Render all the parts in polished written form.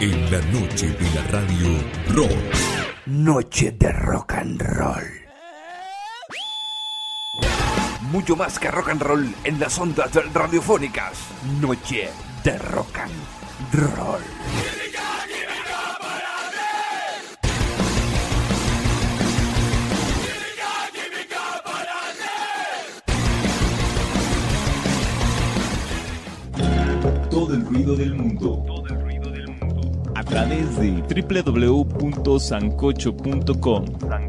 En la noche de la radio rock. Noche de rock and roll. Mucho más que rock and roll en las ondas radiofónicas. Noche de rock and roll. Todo el ruido del mundo. A través de www.sancocho.com.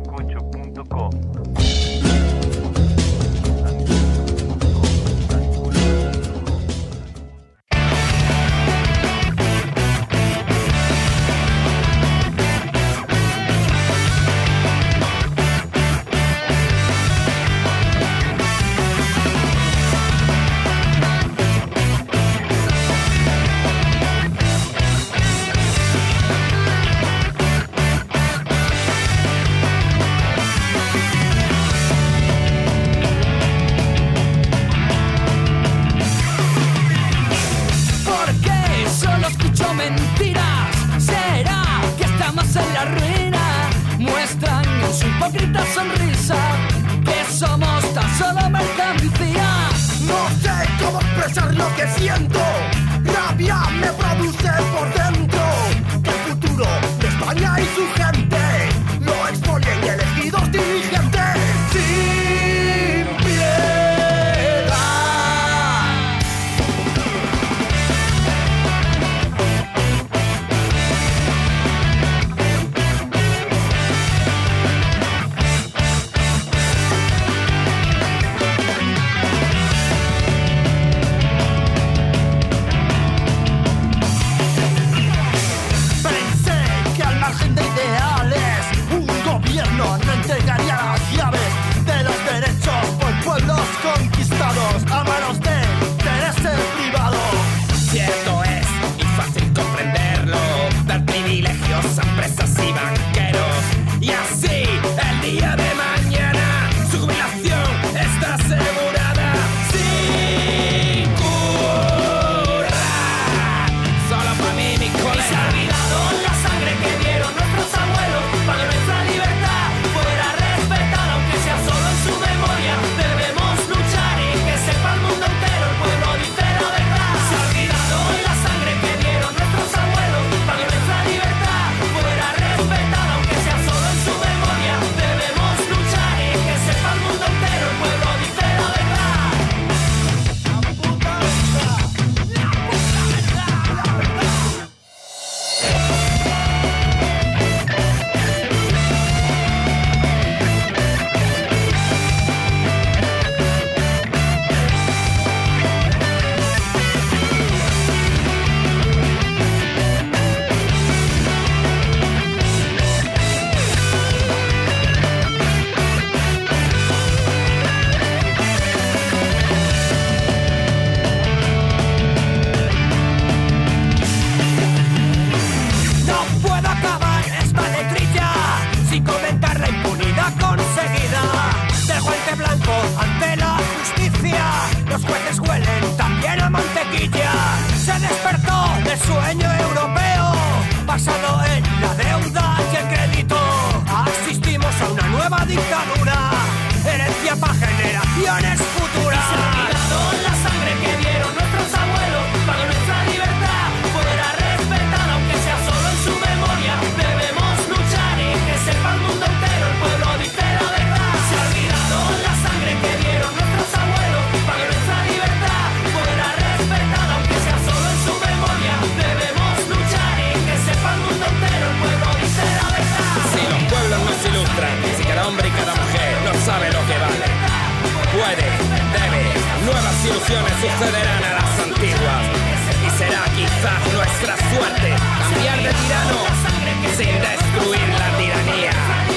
Ilusiones sucederán a las antiguas y será quizás nuestra suerte cambiar de tirano sin destruir la tiranía.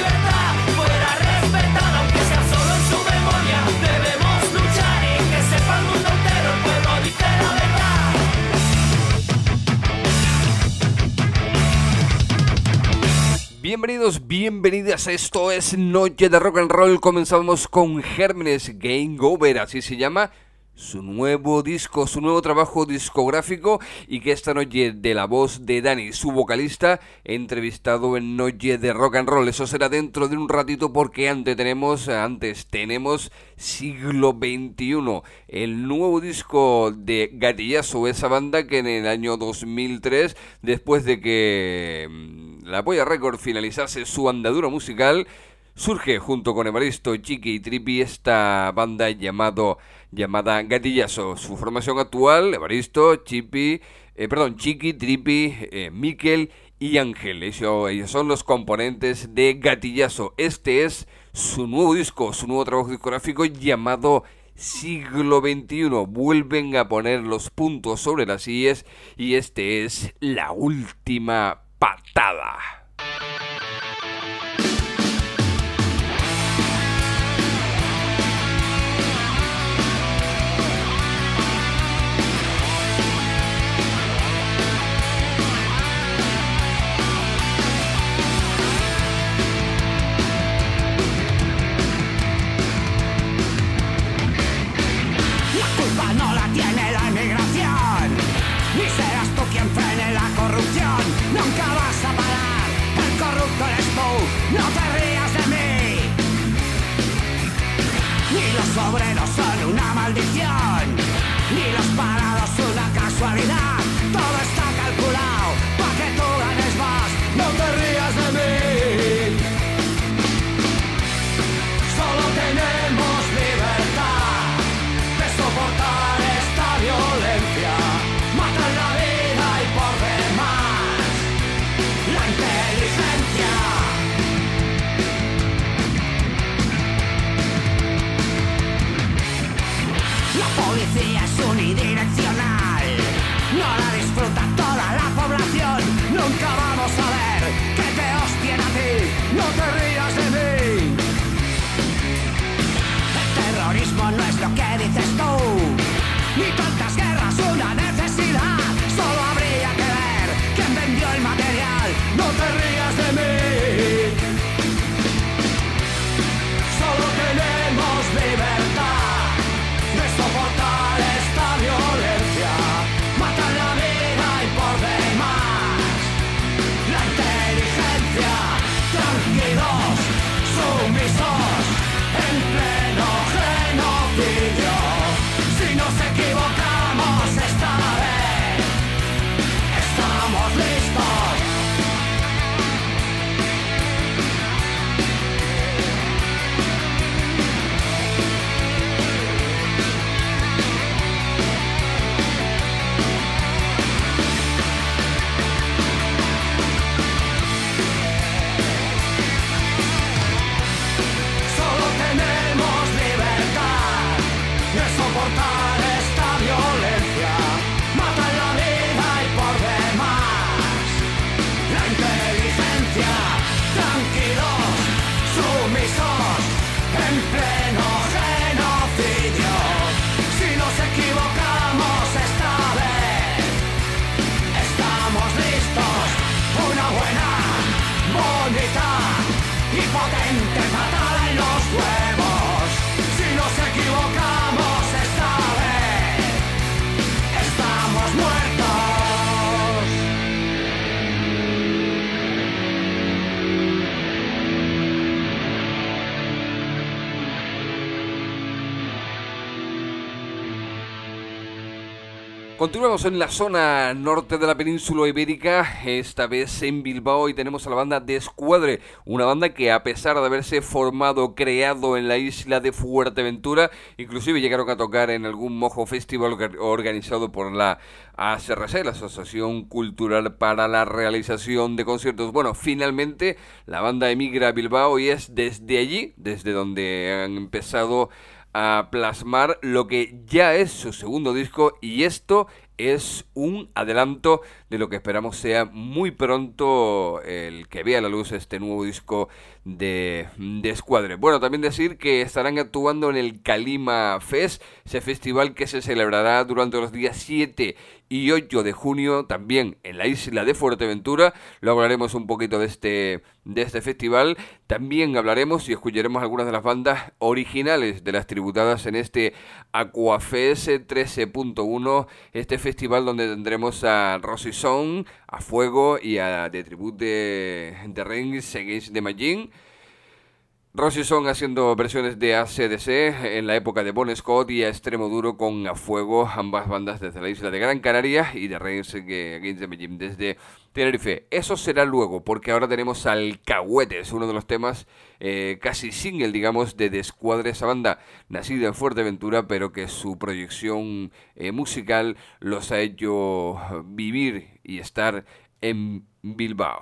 Podrá respetar aunque sea solo en su memoria. Debemos luchar y que sepa el mundo entero, el pueblo dice la verdad. Bienvenidos, bienvenidas, esto es Noche de Rock and Roll. Comenzamos con Gérmenes, Game Over, así se llama su nuevo disco, su nuevo trabajo discográfico, y que esta noche, de la voz de Dani, su vocalista, entrevistado en Noche de Rock and Roll. Eso será dentro de un ratito, porque antes tenemos Siglo XXI, el nuevo disco de Gatillazo, esa banda que en el año 2003, después de que la Polla Record finalizase su andadura musical, surge junto con Evaristo, Chiqui y Tripi esta banda llamada Gatillazo. Su formación actual: Evaristo, Chiqui, Tripi, Miquel y Ángel. Ellos son los componentes de Gatillazo. Este es su nuevo disco, su nuevo trabajo discográfico llamado Siglo XXI. Vuelven a poner los puntos sobre las íes y este es La Última Patada. Nunca vas a parar, el corrupto eres tú, no te rías de mí. Ni los obreros son una maldición, ni los parados una casualidad. Todo está calculado para que tú ganes más, no te rías de mí. Solo tenemos libertad de soportar esta violencia. Matan la vida y por demás la inteligencia. La policía es unidireccional, no la disfruta toda la población. Nunca vamos a ver que te hostien a ti, no te rías de mí. El terrorismo no es lo que dices tú, ni tantas guerras una necesidad. Solo habría que ver quién vendió el material, no te rías de mí. Solo tenemos libertad de soportar esta violencia. Matan la vida y por demás la inteligencia. Tranquilos, sumisos, en pleno genocidio. Si nos equivocamos esta vez, estamos listos. Solo tenemos libertad de soportar esta violencia. Matan la vida y por demás la inteligencia. Tranquilos, sumisos, en pleno genocidio. Si nos equivocamos esta vez, estamos listos. Una buena, bonita y potente patada en los huevos. Si nos equivocamos esta vez, estamos muertos. Continuamos en la zona norte de la península ibérica, esta vez en Bilbao, y tenemos a la banda Descuadre, una banda que, a pesar de haberse creado en la isla de Fuerteventura, inclusive llegaron a tocar en algún Mojo Festival organizado por la ASRC, la Asociación Cultural para la Realización de Conciertos. Bueno, finalmente la banda emigra a Bilbao y es desde allí, desde donde han empezado a plasmar lo que ya es su segundo disco, y esto es un adelanto de lo que esperamos sea muy pronto el que vea la luz este nuevo disco de Descuadre. Bueno, también decir que estarán actuando en el Calima Fest, ese festival que se celebrará durante los días 7 y 8 de junio también en la isla de Fuerteventura. Luego hablaremos un poquito de este festival. También hablaremos y escucharemos algunas de las bandas originales de las tributadas en este Aquafest 13.1, este festival donde tendremos a Rosy Song, a Fuego y a The Tribute de Rage Against the Machine. Rosy Song haciendo versiones de AC/DC en la época de Bon Scott, y a Extremo Duro con A Fuego, ambas bandas desde la isla de Gran Canaria, y de Rage Against the Machine desde Tenerife. Eso será luego, porque ahora tenemos Alcahuetes, uno de los temas casi single, digamos, de Descuadre, esa banda nacida en Fuerteventura, pero que su proyección musical los ha hecho vivir y estar en Bilbao.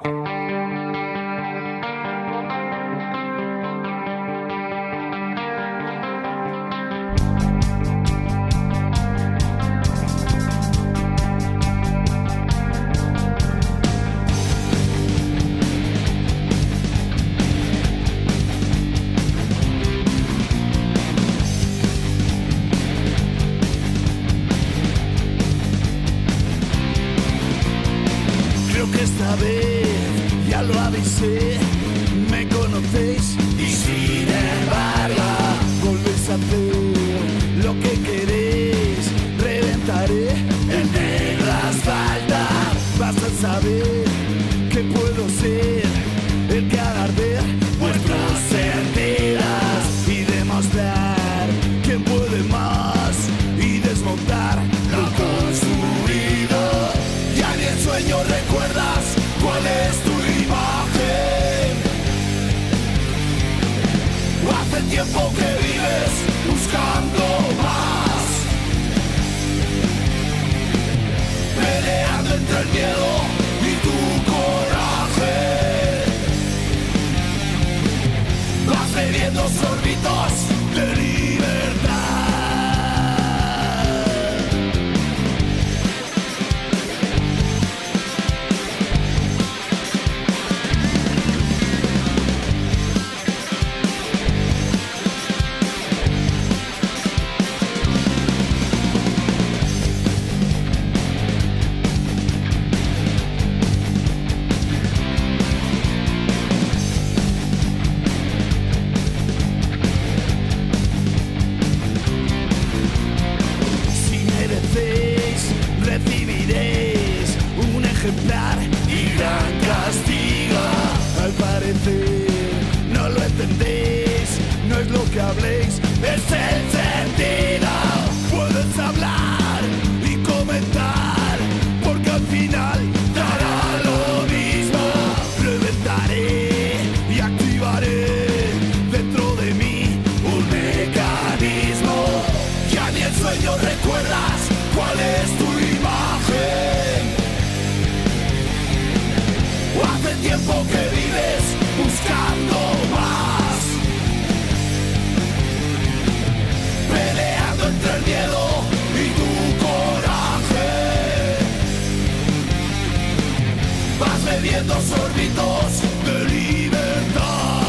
Esta vez ya lo avisé, me conocéis y sin embargo volvéis a hacer lo que queréis. Reventaré en negro asfalto, vas a saber que puedo ser el que haga arder vuestros sentidos y demostrar quién puede más y desmontar lo construido. Ya ni en sueño recuerdas cuál es tu imagen. Hace tiempo que vives buscando más, peleando entre el miedo y tu coraje. Vas bebiendo sorbitos de libertad. Recibiréis un ejemplar y gran castigo. Al parecer no lo entendéis, no es lo que habléis, es el sentido. Puedes hablar y comentar, porque al final dará lo mismo. Reventaré y activaré dentro de mí un mecanismo. Ya ni en sueño recuerdas cuál es tu imagen. Hace tiempo que vives buscando más, peleando entre el miedo y tu coraje. Vas bebiendo sorbitos de libertad.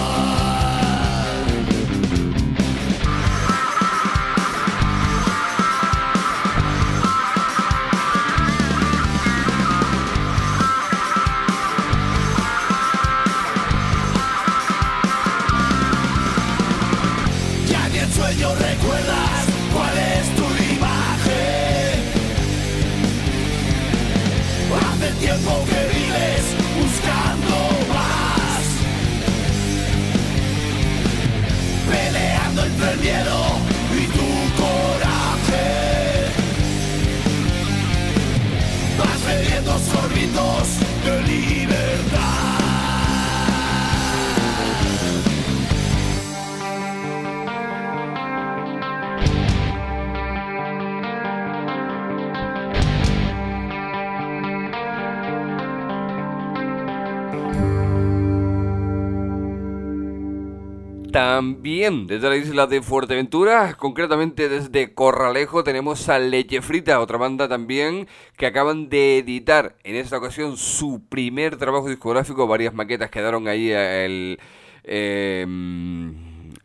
Sueño recuerdas cuál es tu imagen. Hace tiempo que vives buscando más, peleando entre el miedo y tu coraje. Vas bebiendo sorbitos de libertad. También desde la isla de Fuerteventura, concretamente desde Corralejo, tenemos a Leche Frita, otra banda también que acaban de editar en esta ocasión su primer trabajo discográfico. Varias maquetas quedaron ahí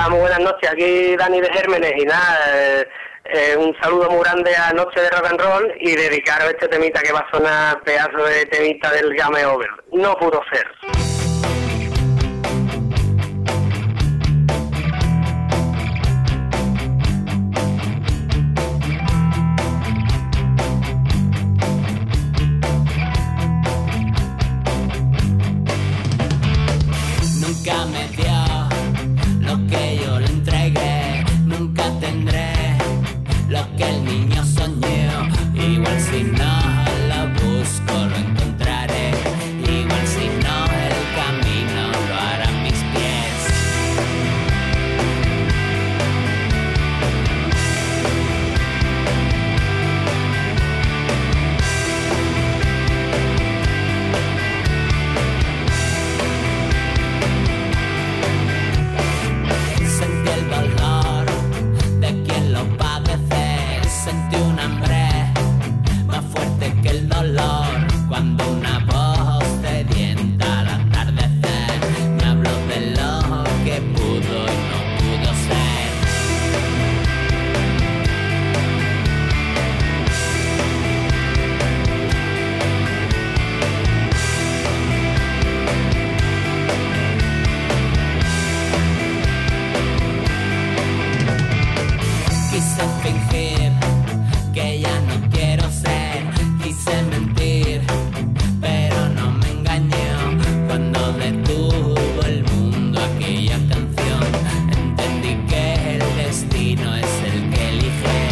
Hola, muy buenas noches, aquí Dani de Gérmenes y nada, un saludo muy grande a Noche de Rock and Roll y dedicaros este temita que va a sonar, pedazo de temita del Game Over. No pudo ser. Nunca me dio lo que yo le entregué, nunca tendré lo que el niño soñó. Igual si no lo busco lo encontraré, igual si no el camino lo harán mis pies. Sentí el dolor de quien lo padece, sentí un hambre más fuerte que el dolor, cuando una voz sedienta al atardecer me habló de lo que pudo y no pudo ser. Quise fingir que ya no quiero ser, quise mentir, pero no me engañó. Cuando detuvo el mundo aquella canción, entendí que el destino es el que elige.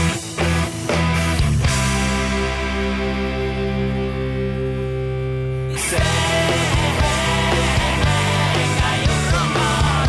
Y sé que hay un rumor,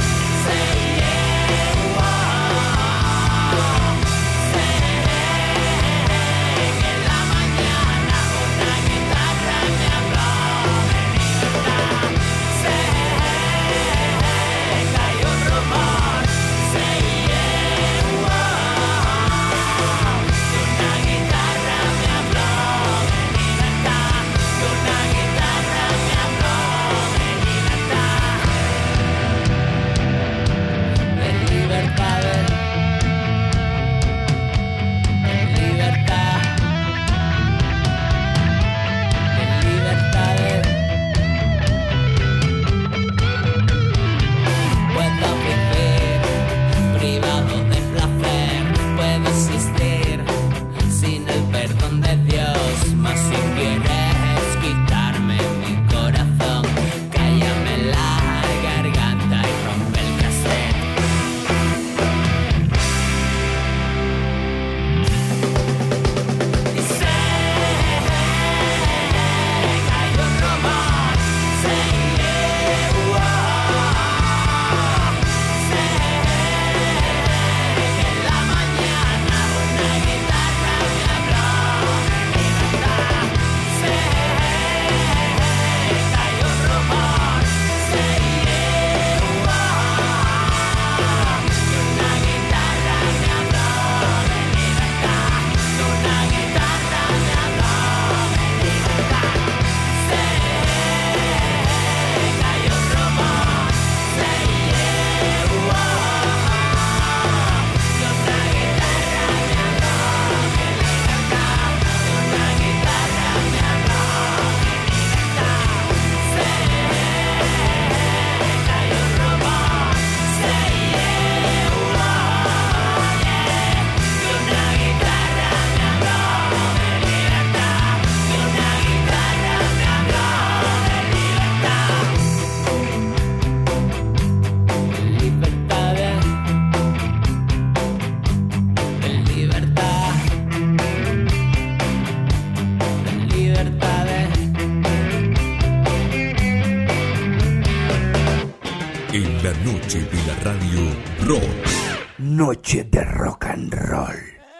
En la noche de la radio Rock. Noche de rock and roll.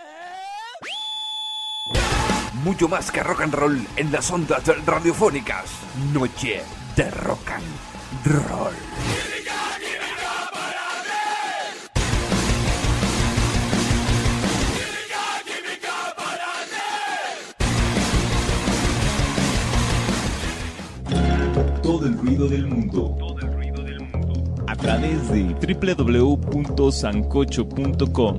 Mucho más que rock and roll en las ondas radiofónicas. Noche de rock and roll. Todo el ruido del mundo. A a través de www.sancocho.com.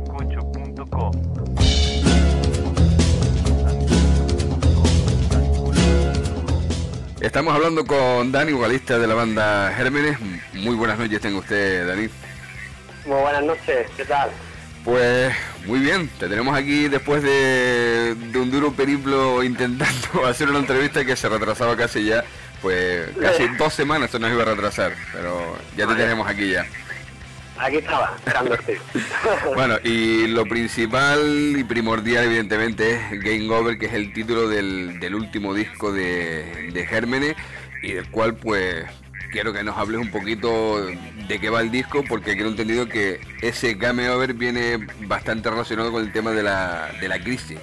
Estamos hablando con Dani, vocalista de la banda Gérmenes. Muy buenas noches tenga usted, Dani. Muy buenas noches, ¿qué tal? Pues muy bien, te tenemos aquí después de un duro periplo intentando hacer una entrevista que se retrasaba casi ya, pues casi 2 semanas se nos iba a retrasar, pero ya te tenemos aquí ya. Aquí estaba, esperándote. Bueno, y lo principal y primordial evidentemente es Game Over, que es el título del último disco de Gérmenes, y del cual pues quiero que nos hables un poquito de qué va el disco, porque creo entendido que ese Game Over viene bastante relacionado con el tema de la crisis.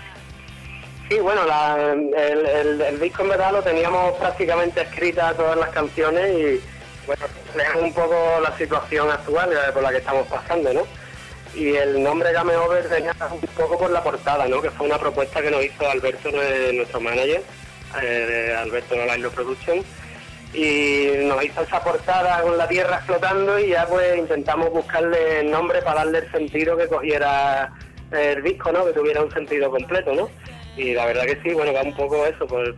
Sí, bueno, el disco en verdad lo teníamos prácticamente escritas todas las canciones y bueno, reflejan un poco la situación actual por la que estamos pasando, ¿no? Y el nombre Game Over venía un poco por la portada, ¿no? Que fue una propuesta que nos hizo Alberto, nuestro manager, Alberto Online Production, y nos hizo esa portada con la tierra explotando y ya pues intentamos buscarle el nombre para darle el sentido que cogiera el disco, ¿no? Que tuviera un sentido completo, ¿no? Y la verdad que sí, bueno, va un poco eso, pues,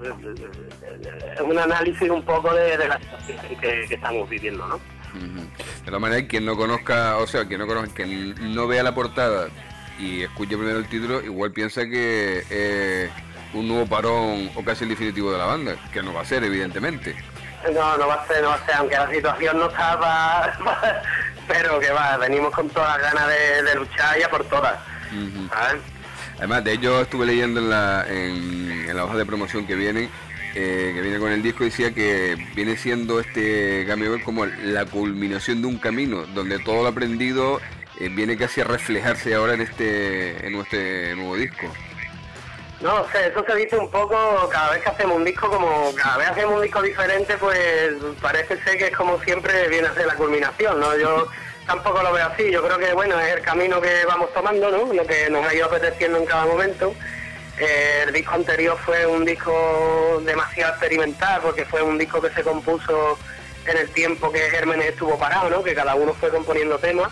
es un análisis un poco de la situación que estamos viviendo, ¿no? De la manera que quien no conozca, o sea, quien no vea la portada y escuche primero el título, igual piensa que es un nuevo parón o casi el definitivo de la banda, que no va a ser, evidentemente. No va a ser, aunque la situación no estaba, pero que va, venimos con todas las ganas de luchar ya por todas, ¿sabes? Además, de ello estuve leyendo en la hoja de promoción que viene con el disco, decía que viene siendo este Game Over como la culminación de un camino, donde todo lo aprendido viene casi a reflejarse ahora en este nuevo disco. No sé, eso se dice un poco cada vez que hacemos un disco, como cada vez hacemos un disco diferente, pues parece ser que es como siempre viene a ser la culminación, ¿no? Yo tampoco lo veo así, yo creo que bueno, es el camino que vamos tomando, ¿no? Lo que nos ha ido apeteciendo en cada momento. El disco anterior fue un disco demasiado experimental, porque fue un disco que se compuso en el tiempo que Gérmenes estuvo parado, ¿no? Que cada uno fue componiendo temas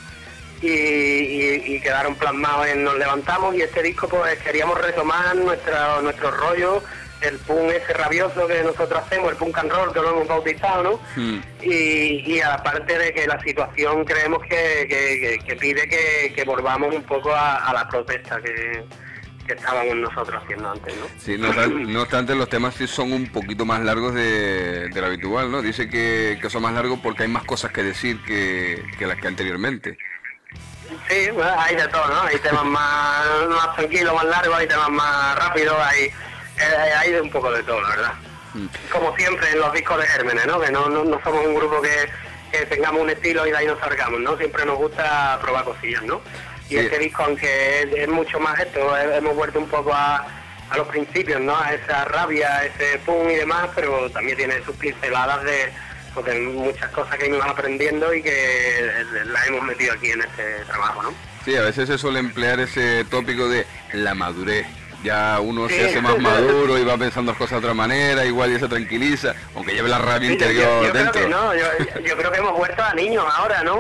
y quedaron plasmados en Nos Levantamos, y este disco pues queríamos retomar nuestro rollo, el punk ese rabioso que nosotros hacemos, el punk and roll que lo hemos bautizado, ¿no? Y aparte de que la situación creemos que pide que volvamos un poco a la protesta que estábamos nosotros haciendo antes, ¿no? Sí, no obstante los temas sí son un poquito más largos de lo habitual, ¿no? Dice que son más largos porque hay más cosas que decir que las que anteriormente. Sí, bueno, hay de todo, ¿no? Hay temas más tranquilos, más largos, hay temas más rápidos, hay de un poco de todo, la verdad. Como siempre en los discos de Gérmenes, ¿no? Que no somos un grupo que tengamos un estilo y de ahí nos salgamos, ¿no? Siempre nos gusta probar cosillas, ¿no? Y sí. Este disco, aunque es mucho más esto, hemos vuelto un poco a los principios, ¿no? A esa rabia, ese punk y demás, pero también tiene sus pinceladas de muchas cosas que íbamos aprendiendo y que las hemos metido aquí en este trabajo, ¿no? Sí, a veces se suele emplear ese tópico de la madurez. Ya uno se hace más maduro y va pensando las cosas de otra manera, igual ya se tranquiliza, aunque lleve la rabia interior yo dentro. Creo que no, yo creo que hemos vuelto a niños ahora, ¿no?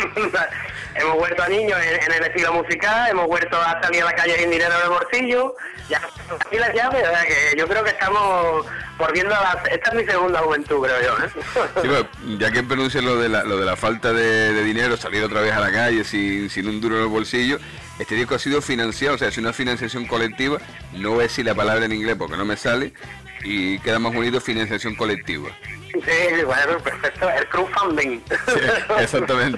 Hemos vuelto a niños en el estilo musical, hemos vuelto a salir a la calle sin dinero en el bolsillo, ya aquí las llaves, o sea que yo creo que estamos volviendo esta es mi segunda juventud, creo yo, ¿eh? Sí, pero ya que pronuncias lo de la falta de dinero, salir otra vez a la calle sin un duro en el bolsillo, este disco ha sido financiado, o sea, es una financiación colectiva, no voy a decir la palabra en inglés porque no me sale, y queda más bonito, financiación colectiva. Sí, bueno, perfecto, el crowdfunding. Sí, exactamente.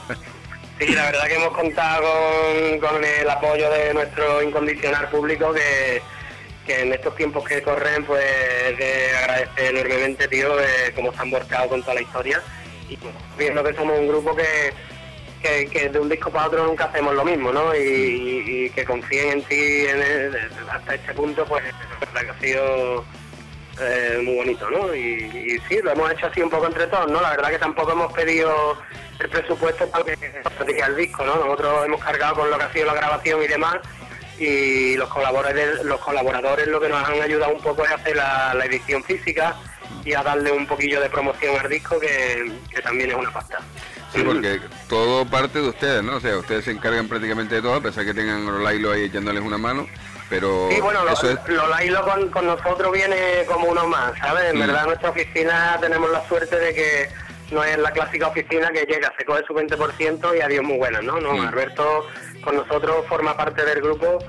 Sí, la verdad que hemos contado con el apoyo de nuestro incondicional público que en estos tiempos que corren, pues de agradecer enormemente, tío, cómo se han volcado con toda la historia, y viendo que somos un grupo que de un disco para otro nunca hacemos lo mismo, ¿no? Y que confíen en ti hasta este punto, pues la verdad que ha sido muy bonito, ¿no? Y sí, lo hemos hecho así un poco entre todos, ¿no? La verdad que tampoco hemos pedido el presupuesto para que diga el disco, ¿no? Nosotros hemos cargado con lo que ha sido la grabación y demás, y los colaboradores lo que nos han ayudado un poco es hacer la edición física y a darle un poquillo de promoción al disco, que también es una pasta. Sí, porque todo parte de ustedes, ¿no? O sea, ustedes se encargan prácticamente de todo, a pesar que tengan a Lolailo ahí echándoles una mano, pero sí, bueno, eso es... Lolailo con nosotros viene como uno más, ¿sabes? En verdad, nuestra oficina tenemos la suerte de que no es la clásica oficina que llega, se coge su 20% y adiós muy buenas, ¿no? Alberto con nosotros forma parte del grupo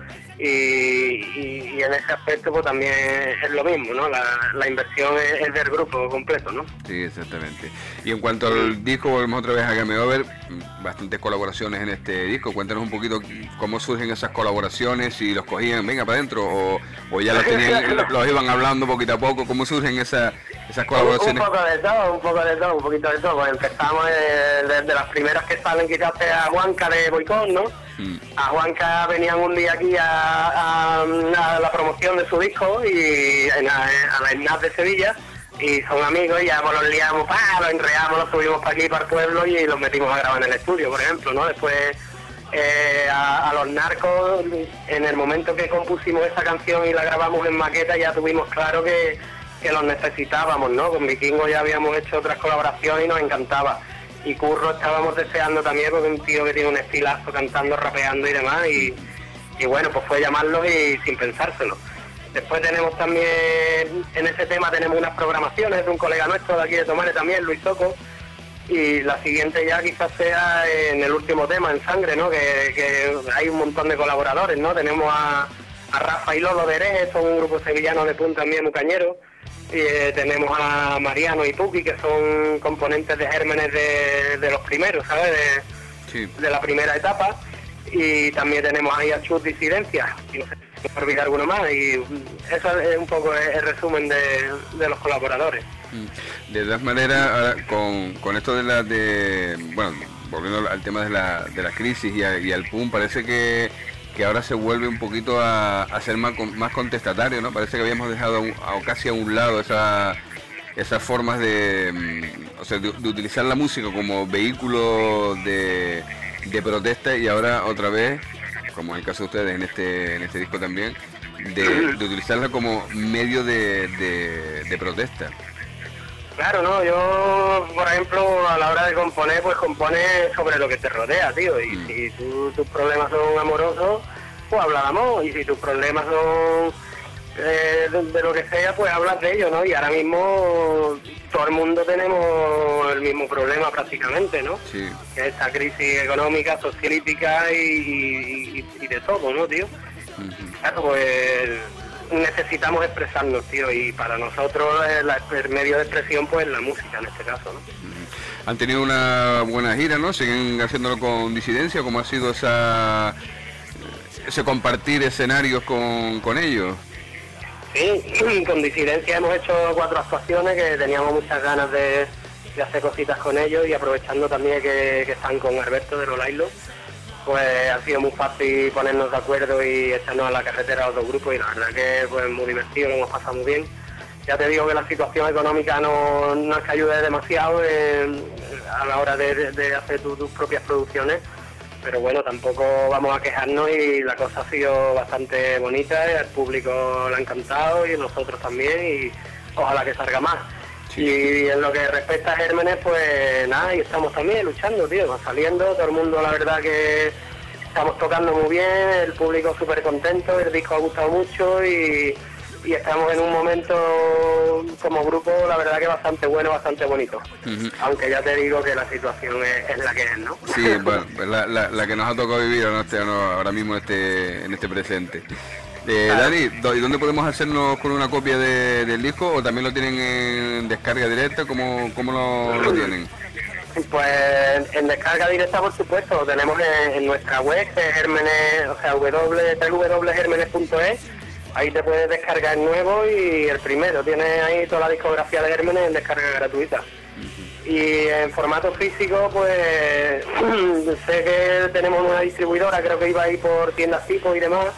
y en ese aspecto pues también es lo mismo, ¿no? La inversión es del grupo completo, ¿no? Sí, exactamente. Y en cuanto al disco, volvemos otra vez a Game Over, bastantes colaboraciones en este disco. Cuéntanos un poquito cómo surgen esas colaboraciones, si los cogían, venga para adentro, o ya los tenían, los iban hablando poquito a poco. ¿Cómo surgen esas colaboraciones? Un poco de todo, un poquito de todo. Pues empezamos desde las primeras que salen, quizás a Juanca de Boicot, ¿no? A Juanca venían un día aquí a la promoción de su disco y a la ENAD de Sevilla, y son amigos y ya pues, los liamos, los enreamos, los subimos para aquí, para el pueblo, y los metimos a grabar en el estudio, por ejemplo, ¿no? Después a Los Narcos, en el momento que compusimos esa canción y la grabamos en maqueta, ya tuvimos claro que los necesitábamos, ¿no? Con Vikingo ya habíamos hecho otras colaboraciones y nos encantaba. Y Curro estábamos deseando también, porque es un tío que tiene un estilazo cantando, rapeando y demás, y bueno, pues fue llamarlos y sin pensárselo. Después tenemos también, en ese tema tenemos unas programaciones de un colega nuestro de aquí de Tomares también, Luis Soco, y la siguiente ya quizás sea en el último tema, en Sangre, ¿no? Que hay un montón de colaboradores, ¿no? Tenemos a Rafa y Lolo de Herejes, son un grupo sevillano de punta también muy cañero. Tenemos a Mariano y Puki, que son componentes de Gérmenes de los primeros, ¿sabes? De la primera etapa. Y también tenemos ahí a Chus Disidencia, y no sé si me olvidar alguno más, y eso es un poco el resumen de los colaboradores. De todas maneras, ahora, con esto bueno, volviendo al tema de la crisis y al PUM, parece que ahora se vuelve un poquito a ser más contestatario, ¿no? Parece que habíamos dejado casi a un lado esas formas de utilizar la música como vehículo de protesta, y ahora otra vez, como en el caso de ustedes en este disco también, de utilizarla como medio de protesta. Claro, no, yo, por ejemplo, a la hora de componer, pues compones sobre lo que te rodea, tío, y si tus problemas son amorosos, pues habla de amor, y si tus problemas son de lo que sea, pues hablas de ello, ¿no? Y ahora mismo todo el mundo tenemos el mismo problema prácticamente, ¿no? Sí. Que es esta crisis económica, sociolítica y de todo, ¿no, tío? Claro, pues necesitamos expresarnos, tío, y para nosotros el medio de expresión pues es la música en este caso, ¿no? Han tenido una buena gira, ¿no? ¿Siguen haciéndolo con Disidencia? ¿Cómo ha sido ese compartir escenarios con ellos? Sí, con Disidencia hemos hecho 4 actuaciones que teníamos muchas ganas de hacer cositas con ellos, y aprovechando también que están con Alberto de Lolailo, pues ha sido muy fácil ponernos de acuerdo y echarnos a la carretera a los dos grupos, y la verdad que pues muy divertido, lo hemos pasado muy bien. Ya te digo que la situación económica no es que ayude demasiado a la hora de hacer tus propias producciones, pero bueno, tampoco vamos a quejarnos, y la cosa ha sido bastante bonita, y al público le ha encantado y nosotros también, y ojalá que salga más. Sí. Y en lo que respecta a Gérmenes, pues nada, y estamos también luchando, tío, saliendo, todo el mundo la verdad que estamos tocando muy bien, el público súper contento, el disco ha gustado mucho, y estamos en un momento como grupo, la verdad que bastante bueno, bastante bonito. Aunque ya te digo que la situación es la que es, ¿no? Sí, bueno, la que nos ha tocado vivir ahora mismo en este presente. Claro. Dani, ¿y dónde podemos hacernos con una copia del disco? ¿O también lo tienen en descarga directa? ¿Cómo lo tienen? Pues en descarga directa, por supuesto, lo tenemos en nuestra web, Gérmenes, o sea, www.germenes.es. Ahí te puedes descargar el nuevo y el primero. Tienes ahí toda la discografía de Gérmenes en descarga gratuita. Y en formato físico, pues sé que tenemos una distribuidora, creo que iba ahí por tiendas tipo y demás,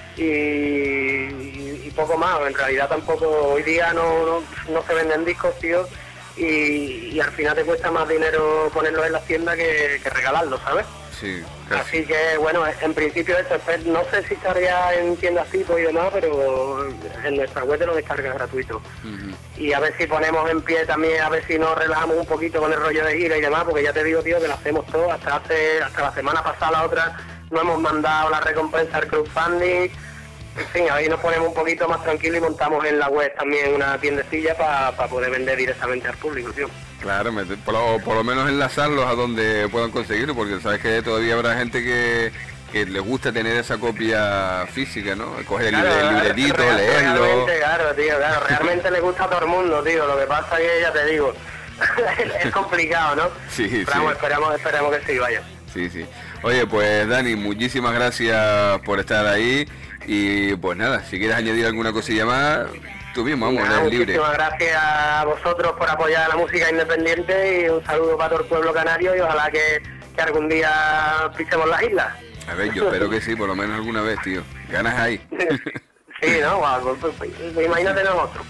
y poco más. En realidad tampoco, hoy día no se venden discos, tío, y al final te cuesta más dinero ponerlos en las tiendas que regalarlos, ¿sabes? Sí. Así que, bueno, en principio eso, no sé si estaría en tiendas tipo y demás, pero en nuestra web te lo descargas gratuito. Y a ver si ponemos en pie también, a ver si nos relajamos un poquito con el rollo de gira y demás, porque ya te digo, tío, que lo hacemos todo. Hasta la semana pasada, la otra, no hemos mandado la recompensa al crowdfunding. En fin, ahí nos ponemos un poquito más tranquilos y montamos en la web también una tiendecilla para poder vender directamente al público, tío. Claro, por lo menos enlazarlos a donde puedan conseguirlo, porque sabes que todavía habrá gente que les gusta tener esa copia física, ¿no? Coger el libretito, leerlo. Realmente, claro, tío, claro, realmente le gusta a todo el mundo, tío. Lo que pasa es que, ya te digo, es complicado, ¿no? Sí, pero sí. Esperamos que sí, vaya. Sí, sí. Oye, pues Dani, muchísimas gracias por estar ahí. Y pues nada, si quieres añadir alguna cosilla más, tú mismo, vamos, eres libre. Muchísimas gracias a vosotros por apoyar la música independiente y un saludo para todo el pueblo canario y ojalá que algún día pisemos las islas. A ver, yo espero que sí, por lo menos alguna vez, tío. Ganas ahí. Sí, ¿no? Pues, imagínate nosotros.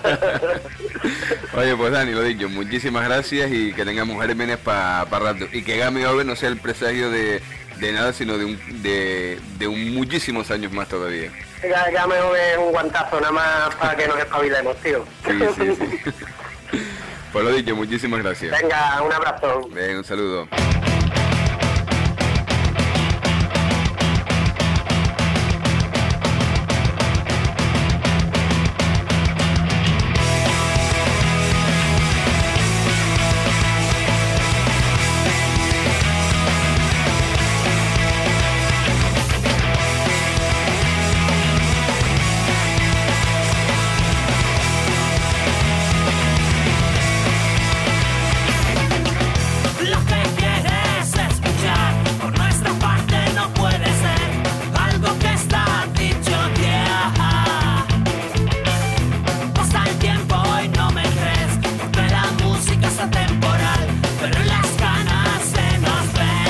Oye, pues Dani, lo dicho, muchísimas gracias y que tengamos gérmenes para rato. Y que Game Over no sea el presagio de nada, sino de muchísimos años más todavía. Game Over es un guantazo nada más para que nos espabilemos, tío. Sí. Pues lo dicho, muchísimas gracias. Venga, un abrazo. Venga, un saludo. Lo que quieres escuchar por nuestra parte no puede ser algo que está dicho ya. Pasa el tiempo y no me crees, porque la música es atemporal, pero en las ganas se nos ve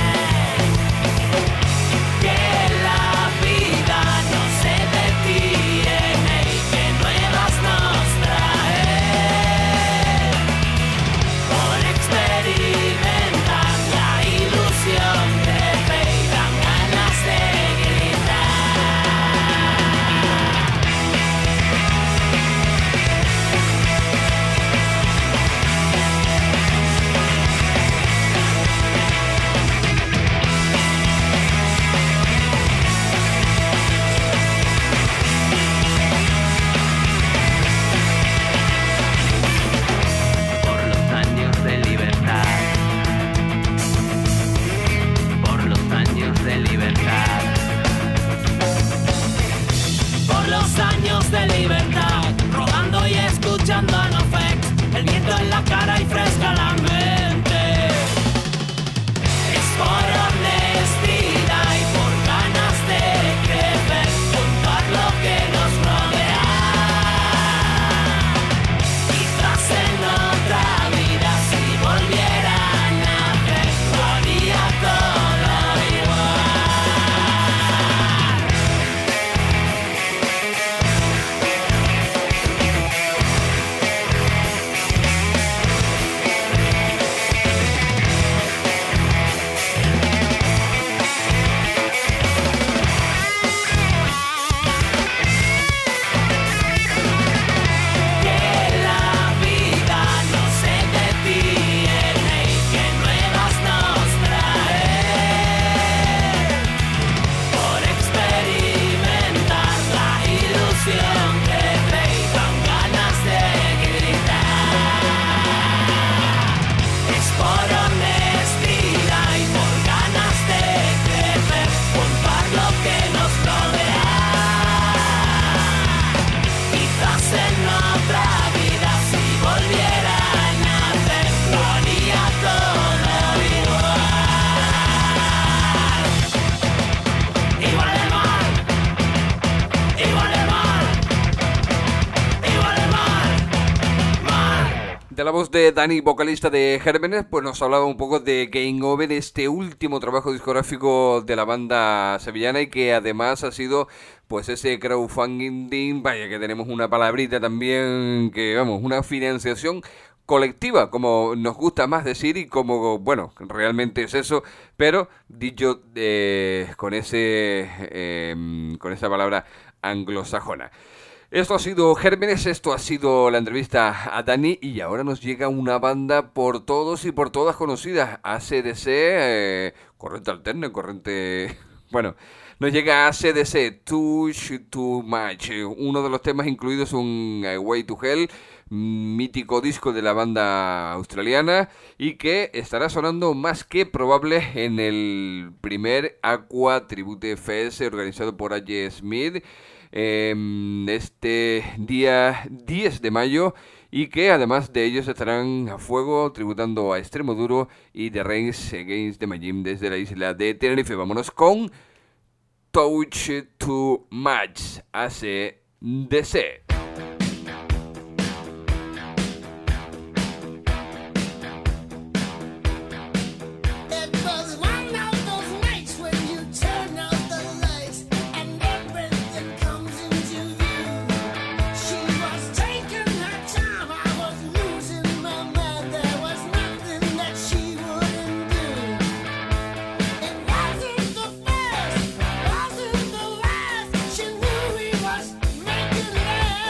que la vida no se detiene y que nuevas nos trae. Por experimentar la ilusión de fe y dan ganas de Por los años de libertad, por los años de libertad, Por los años de libertad, rodando y escuchando a Nofex, el viento en la cara y fresca la mente. Es por honestidad y por ganas de crecer, contar lo que nos rodea. Quizás en otra vida, si volviera a nacer, lo haría todo igual. Que la vida no se detiene y que nuevas nos trae. Por experimentar la ilusión crece y con ganas de gritar. Es por honestidad y por ganas de crecer, contar lo que nos rodea. Quizás en otra vida, si volviera a nacer, lo haría todo igual. Igual de mal, igual de mal, igual de mal, mal. De la voz de Dani, vocalista de Gérmenes, pues nos hablaba un poco de Game Over, este último trabajo discográfico de la banda sevillana y que además ha sido pues ese crowdfunding, vaya que tenemos una palabrita también, que vamos, una financiación colectiva, como nos gusta más decir y como, bueno, realmente es eso, pero dicho con esa palabra anglosajona. Esto ha sido Gérmenes, esto ha sido la entrevista a Dani y ahora nos llega una banda por todos y por todas conocidas, AC/DC, corriente alterna, corriente... Bueno, nos llega AC/DC, Too Much, uno de los temas incluidos un Way to Hell, mítico disco de la banda australiana y que estará sonando más que probable en el primer Aqua Tribute Fest organizado por A.J. Smith este día 10 de mayo y que además de ellos estarán a fuego tributando a Extremoduro y The Rage Against the Machine desde la isla de Tenerife. Vámonos con Touch Too Much, AC/DC. Wasn't the last, she knew he was making love.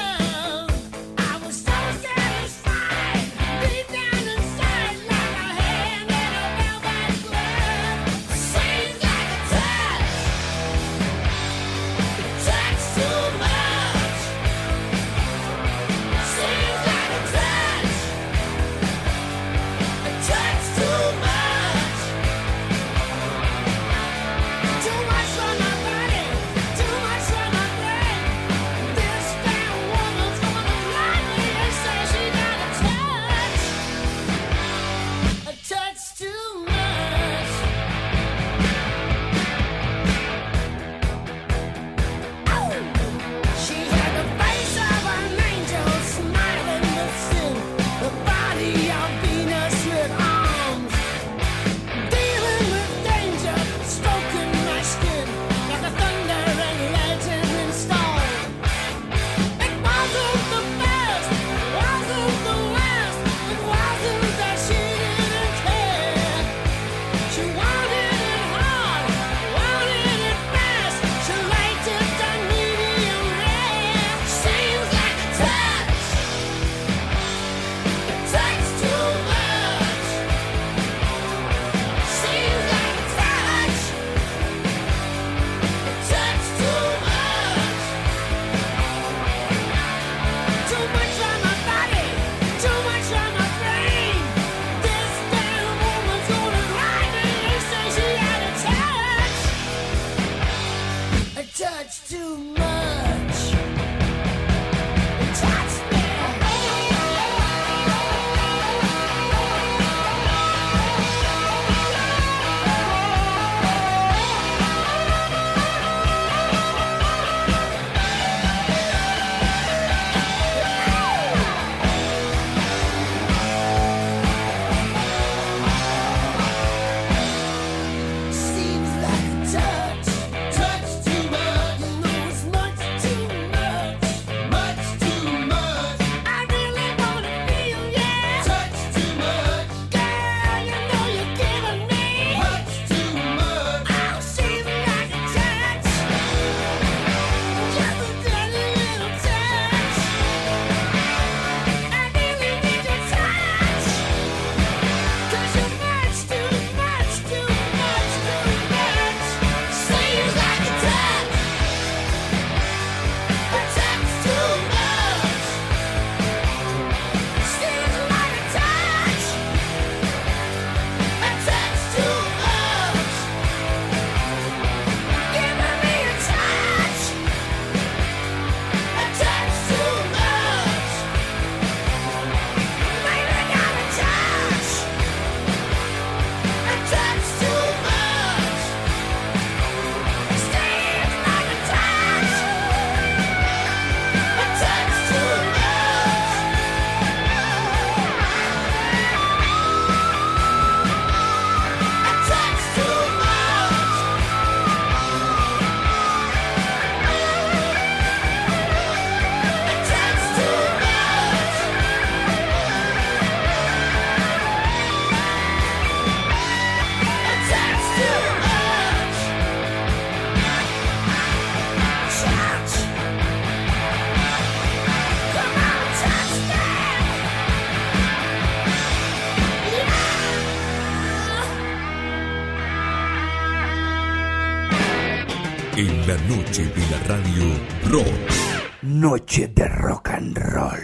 En la noche de la radio rock. Noche de rock and roll.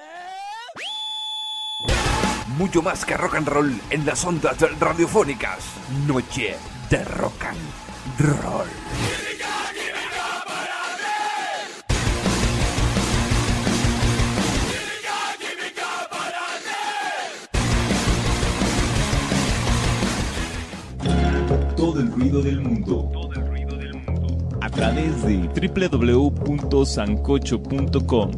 Mucho más que rock and roll en las ondas radiofónicas. Noche de rock and roll. Todo el ruido del mundo. A través de www.sancocho.com.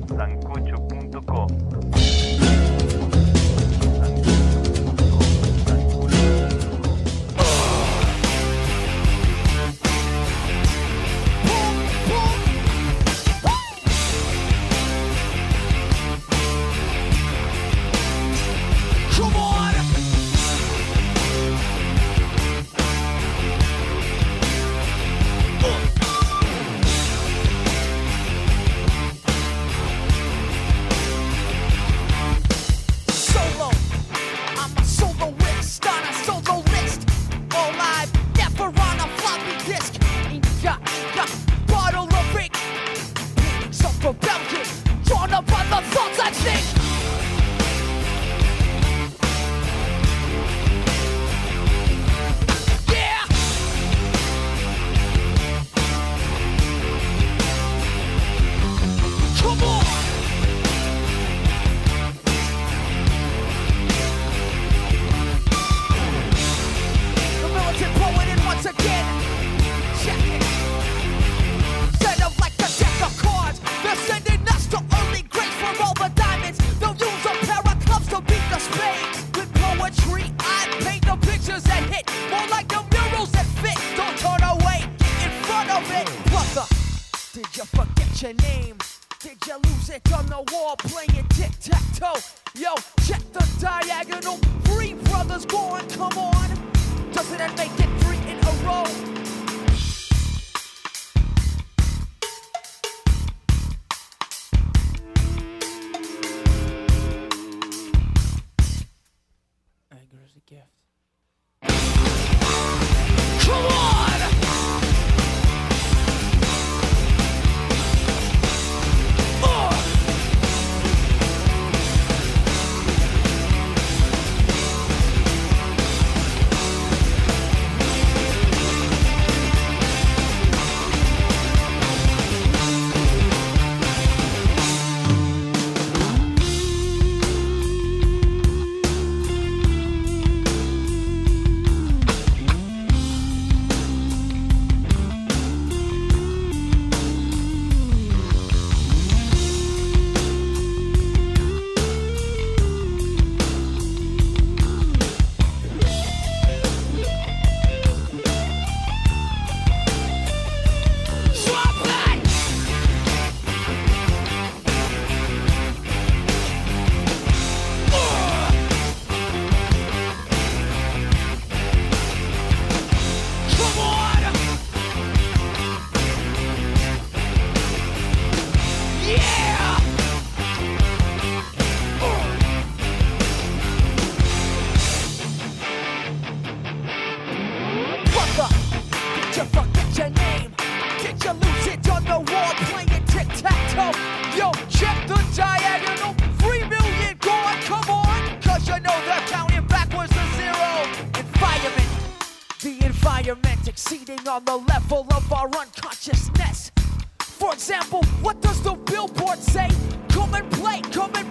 On the level of our unconsciousness. For example, what does the billboard say? Come and play,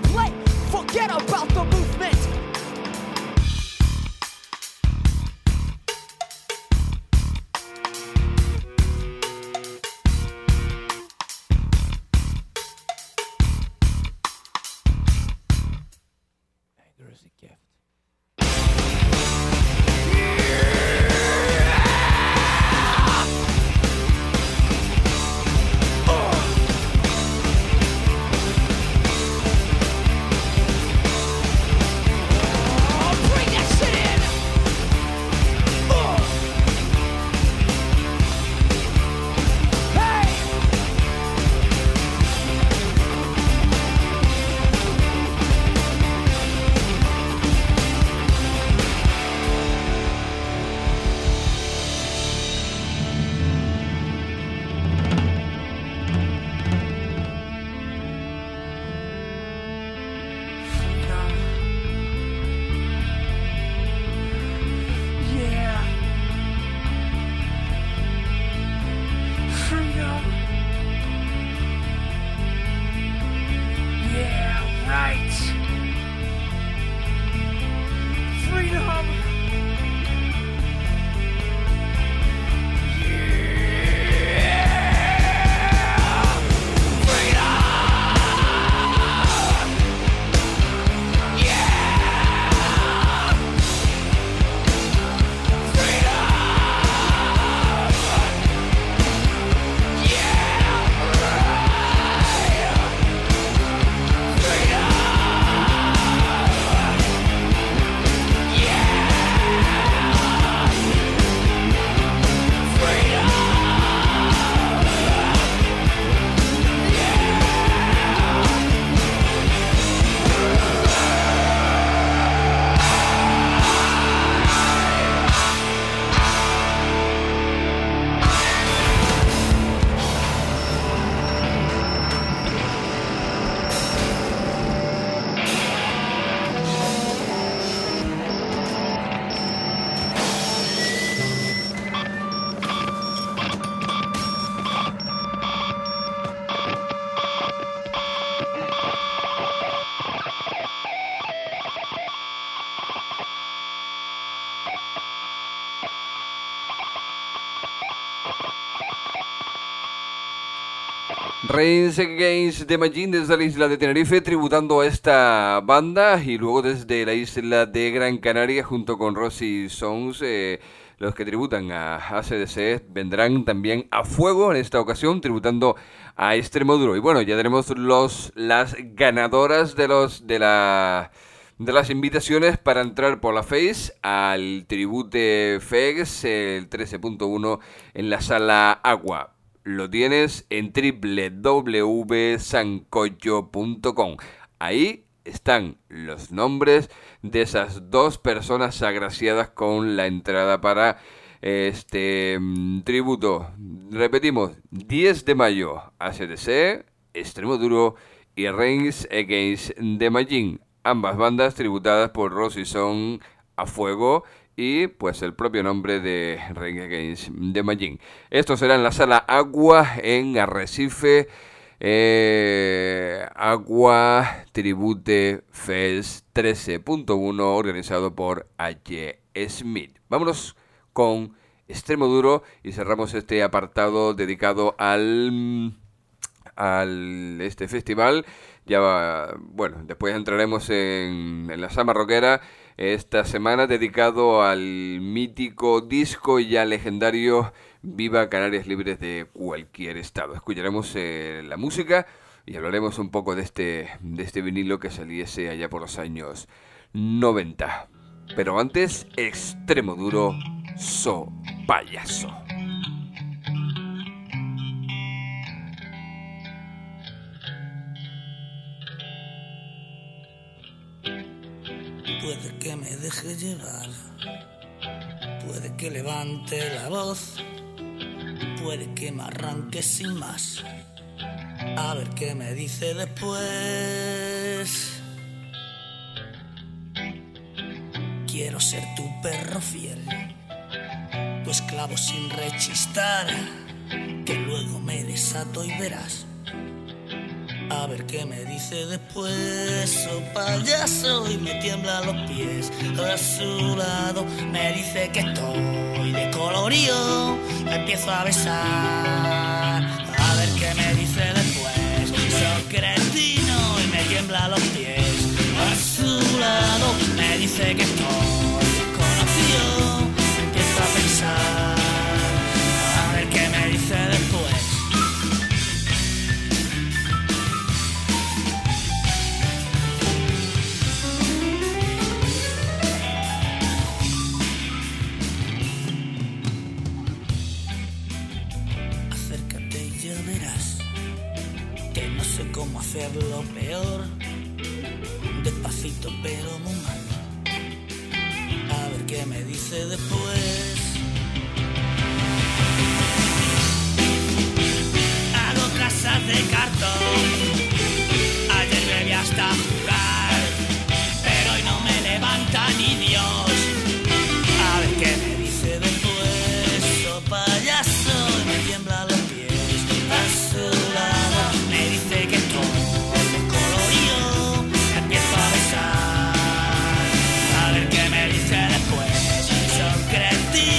forget about the movement. Anger is a gift. Rage Against the Machine desde la isla de Tenerife, tributando a esta banda, y luego desde la isla de Gran Canaria junto con Rosy Sons, los que tributan a AC/DC vendrán también a Fuego en esta ocasión, tributando a Extremoduro. Y bueno, ya tenemos las ganadoras de las invitaciones para entrar por la Face al Tribute FEX, el 13.1 en la Sala Agua. Lo tienes en www.sancocho.com. Ahí están los nombres de esas dos personas agraciadas con la entrada para este tributo. Repetimos, 10 de mayo, AC/DC, Extremoduro y Rage Against the Machine. Ambas bandas tributadas por Rosy Son a Fuego y pues el propio nombre de Rage Against the Machine. Esto será en la Sala Agua en Arrecife. Agua Tribute Fest 13.1 organizado por H. Smith. Vámonos con Extremoduro y cerramos este apartado dedicado al este festival. Ya bueno, después entraremos en la Sama Rockera esta semana, dedicado al mítico disco y ya legendario Viva Canarias Libres de cualquier estado. Escucharemos la música y hablaremos un poco de este vinilo que saliese allá por los años 90. Pero antes, Extremoduro, So Payaso. Puede que me deje llevar, puede que levante la voz, puede que me arranque sin más, a ver qué me dice después. Quiero ser tu perro fiel, tu esclavo sin rechistar, que luego me desato y verás. A ver qué me dice después, oh payaso, y me tiemblan los pies. A su lado me dice que estoy de colorío, me empiezo a besar. A ver qué me dice después, soy cretino y me tiemblan los pies. A su lado me dice que estoy conocido, me empiezo a pensar. A ver qué me dice después. Cómo hacerlo peor, despacito pero muy mal. A ver qué me dice después. Hago casas de cartón, ayer bebí hasta jugar, pero hoy no me levanta ni Dios. A ver qué me dice después, oh payaso, y me tiembla los pies. A su lado me dice que a ver qué me dice después, soy cretino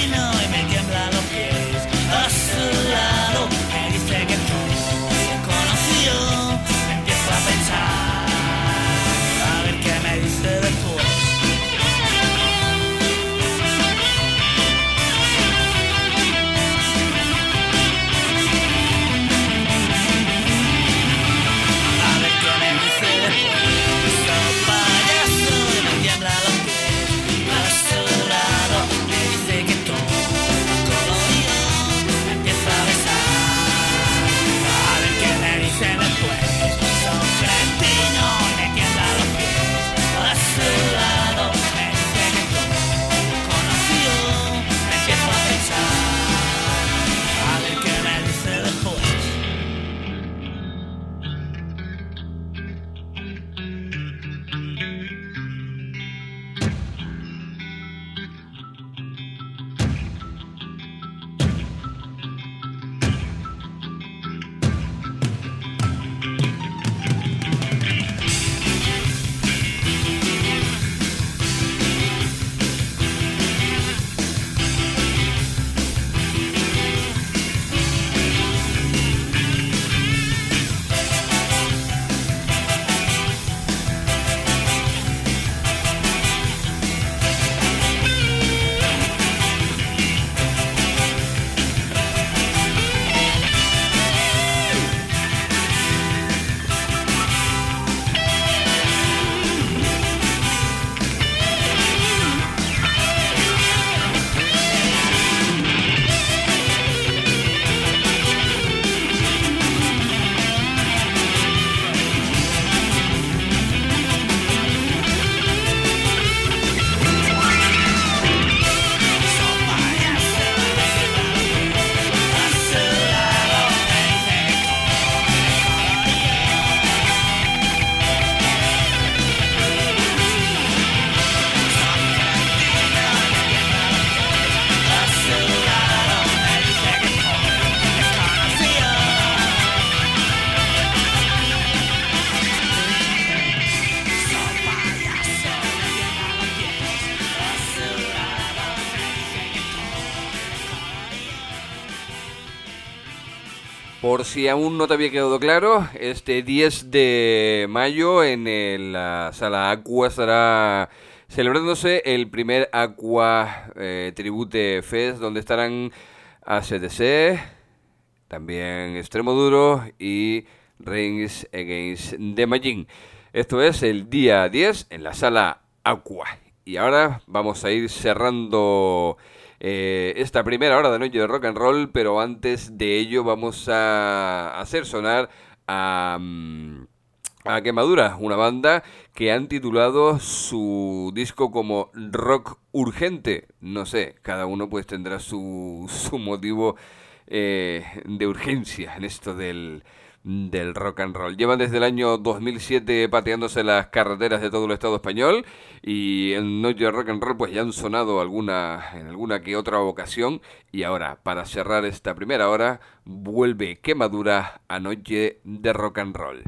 Por si aún no te había quedado claro, este 10 de mayo en la Sala Aqua estará celebrándose el primer Aqua Tribute Fest, donde estarán AC/DC, también Extremoduro y Rage Against the Machine. Esto es el día 10 en la Sala Aqua. Y ahora vamos a ir cerrando esta primera hora de Noche de Rock and Roll, pero antes de ello vamos a hacer sonar a Quemadura, una banda que han titulado su disco como Rock Urgente. No sé, cada uno pues tendrá su motivo de urgencia en esto del rock and roll. Llevan desde el año 2007 pateándose las carreteras de todo el estado español, y en Noche de Rock and Roll pues ya han sonado en alguna que otra ocasión, y ahora para cerrar esta primera hora vuelve Quemadura a Noche de Rock and Roll.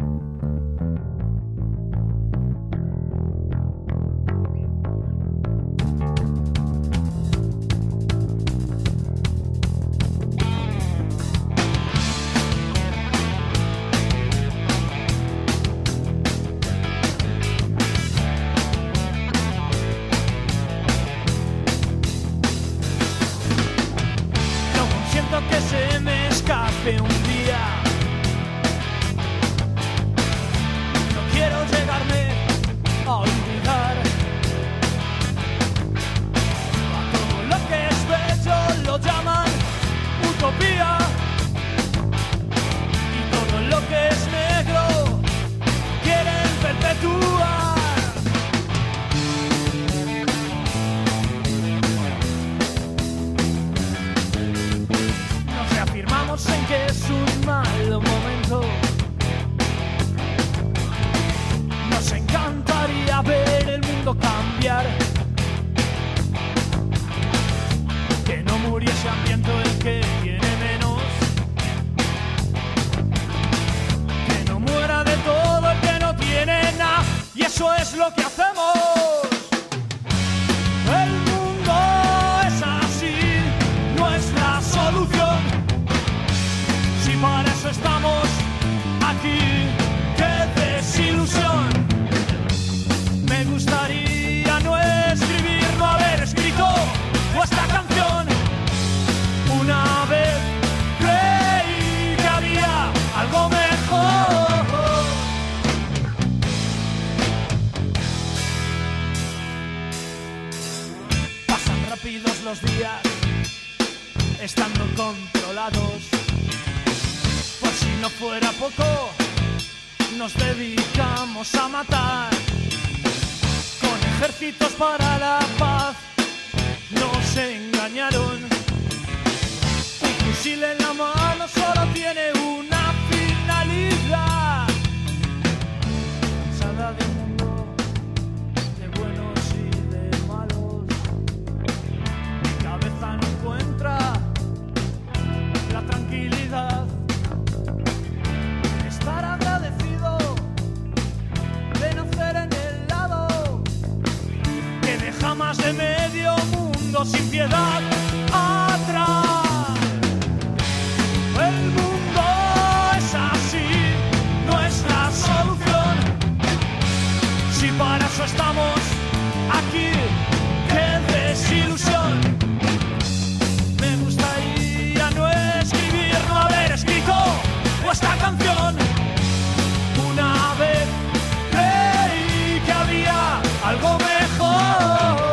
Que se me escape un día, no quiero llegarme a olvidar. A todo lo que es bello lo llaman utopía, y todo lo que es negro quieren perpetuar. Afirmamos en que es un mal momento. Nos encantaría ver el mundo cambiar, que no muriese hambriento el que tiene menos, que no muera de todo el que no tiene nada, y eso es lo que hacemos. El mundo es así, no es la solución. Para eso estamos aquí, qué desilusión. Me gustaría no escribir, no haber escrito vuestra canción. Una vez creí que había algo mejor. Pasan rápidos los días, estando controlados. Por si no fuera poco, nos dedicamos a matar. Con ejércitos para la paz nos engañaron. Un fusil en la mano solo tiene una finalidad. Cansada de un mundo de buenos y de malos, mi cabeza no encuentra la tranquilidad. Estar agradecido de nacer en el lado que deja más de medio mundo sin piedad atrás. El mundo es así, no es la solución. Si para eso estamos aquí, qué desilusión. Me gustaría no escribir, no haber escrito vuestra canción. Una vez creí que había algo mejor.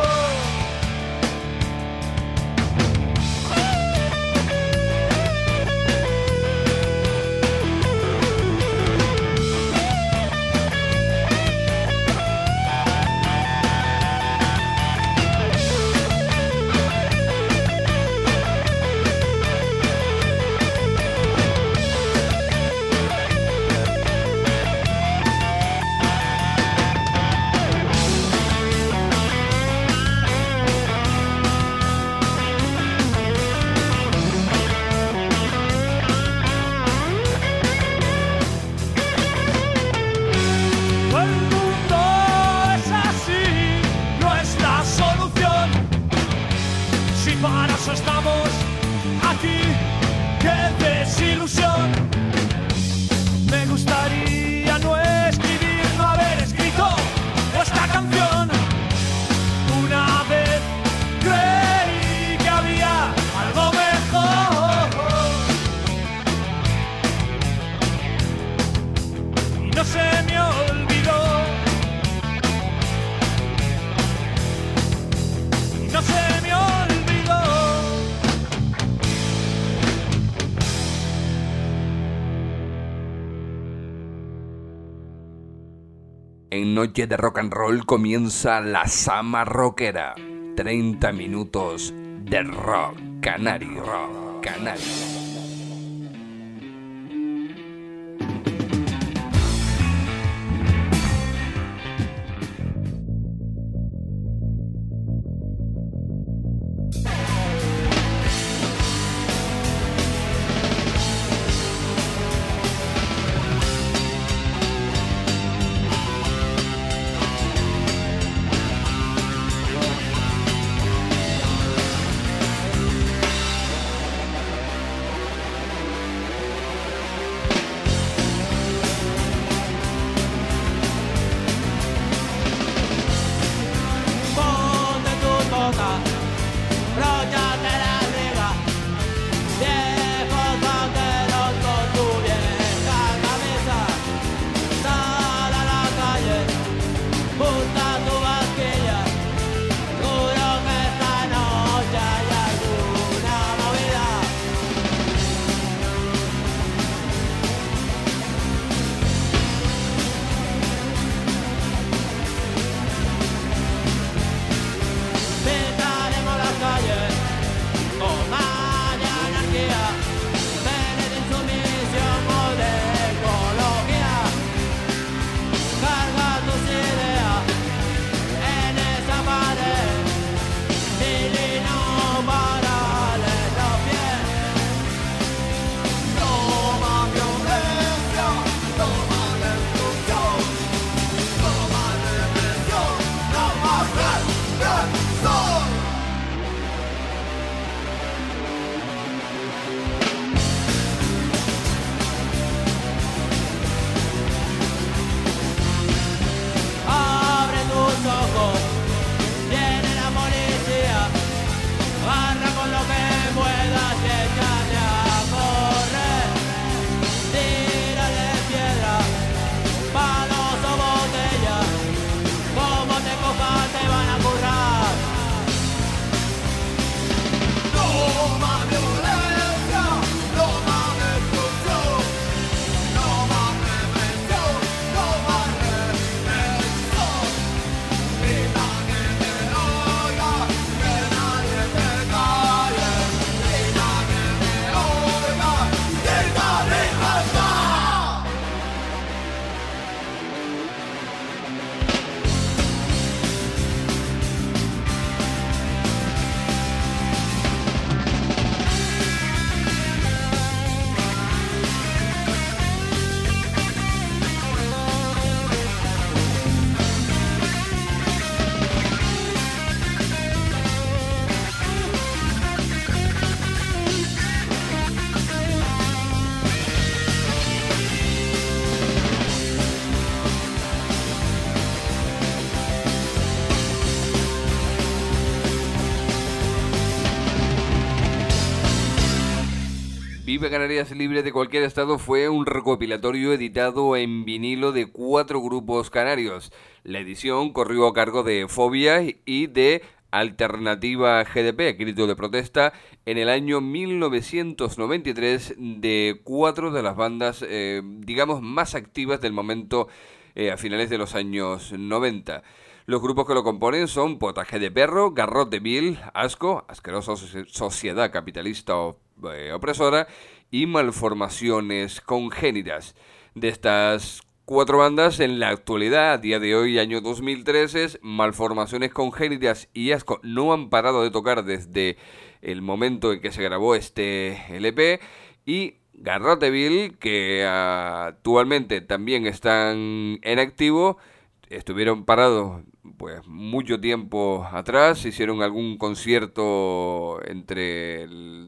En Noche de Rock and Roll comienza la Sama Rockera. 30 minutos de rock canario. Rock canario. Vive Canarias Libre de Cualquier Estado fue un recopilatorio editado en vinilo de 4 grupos canarios. La edición corrió a cargo de Fobia y de Alternativa GDP, grito de protesta, en el año 1993 de 4 de las bandas, digamos, más activas del momento a finales de los años 90. Los grupos que lo componen son Potaje de Perro, Garrote Vil, Asco, Asquerosa Sociedad Capitalista Opresora y Malformaciones Congénitas. De estas 4 bandas, en la actualidad, a día de hoy, año 2013, Malformaciones Congénitas y Asco no han parado de tocar desde el momento en que se grabó este LP, y Garrote Vil, que actualmente también están en activo, estuvieron parados pues mucho tiempo atrás, hicieron algún concierto entre el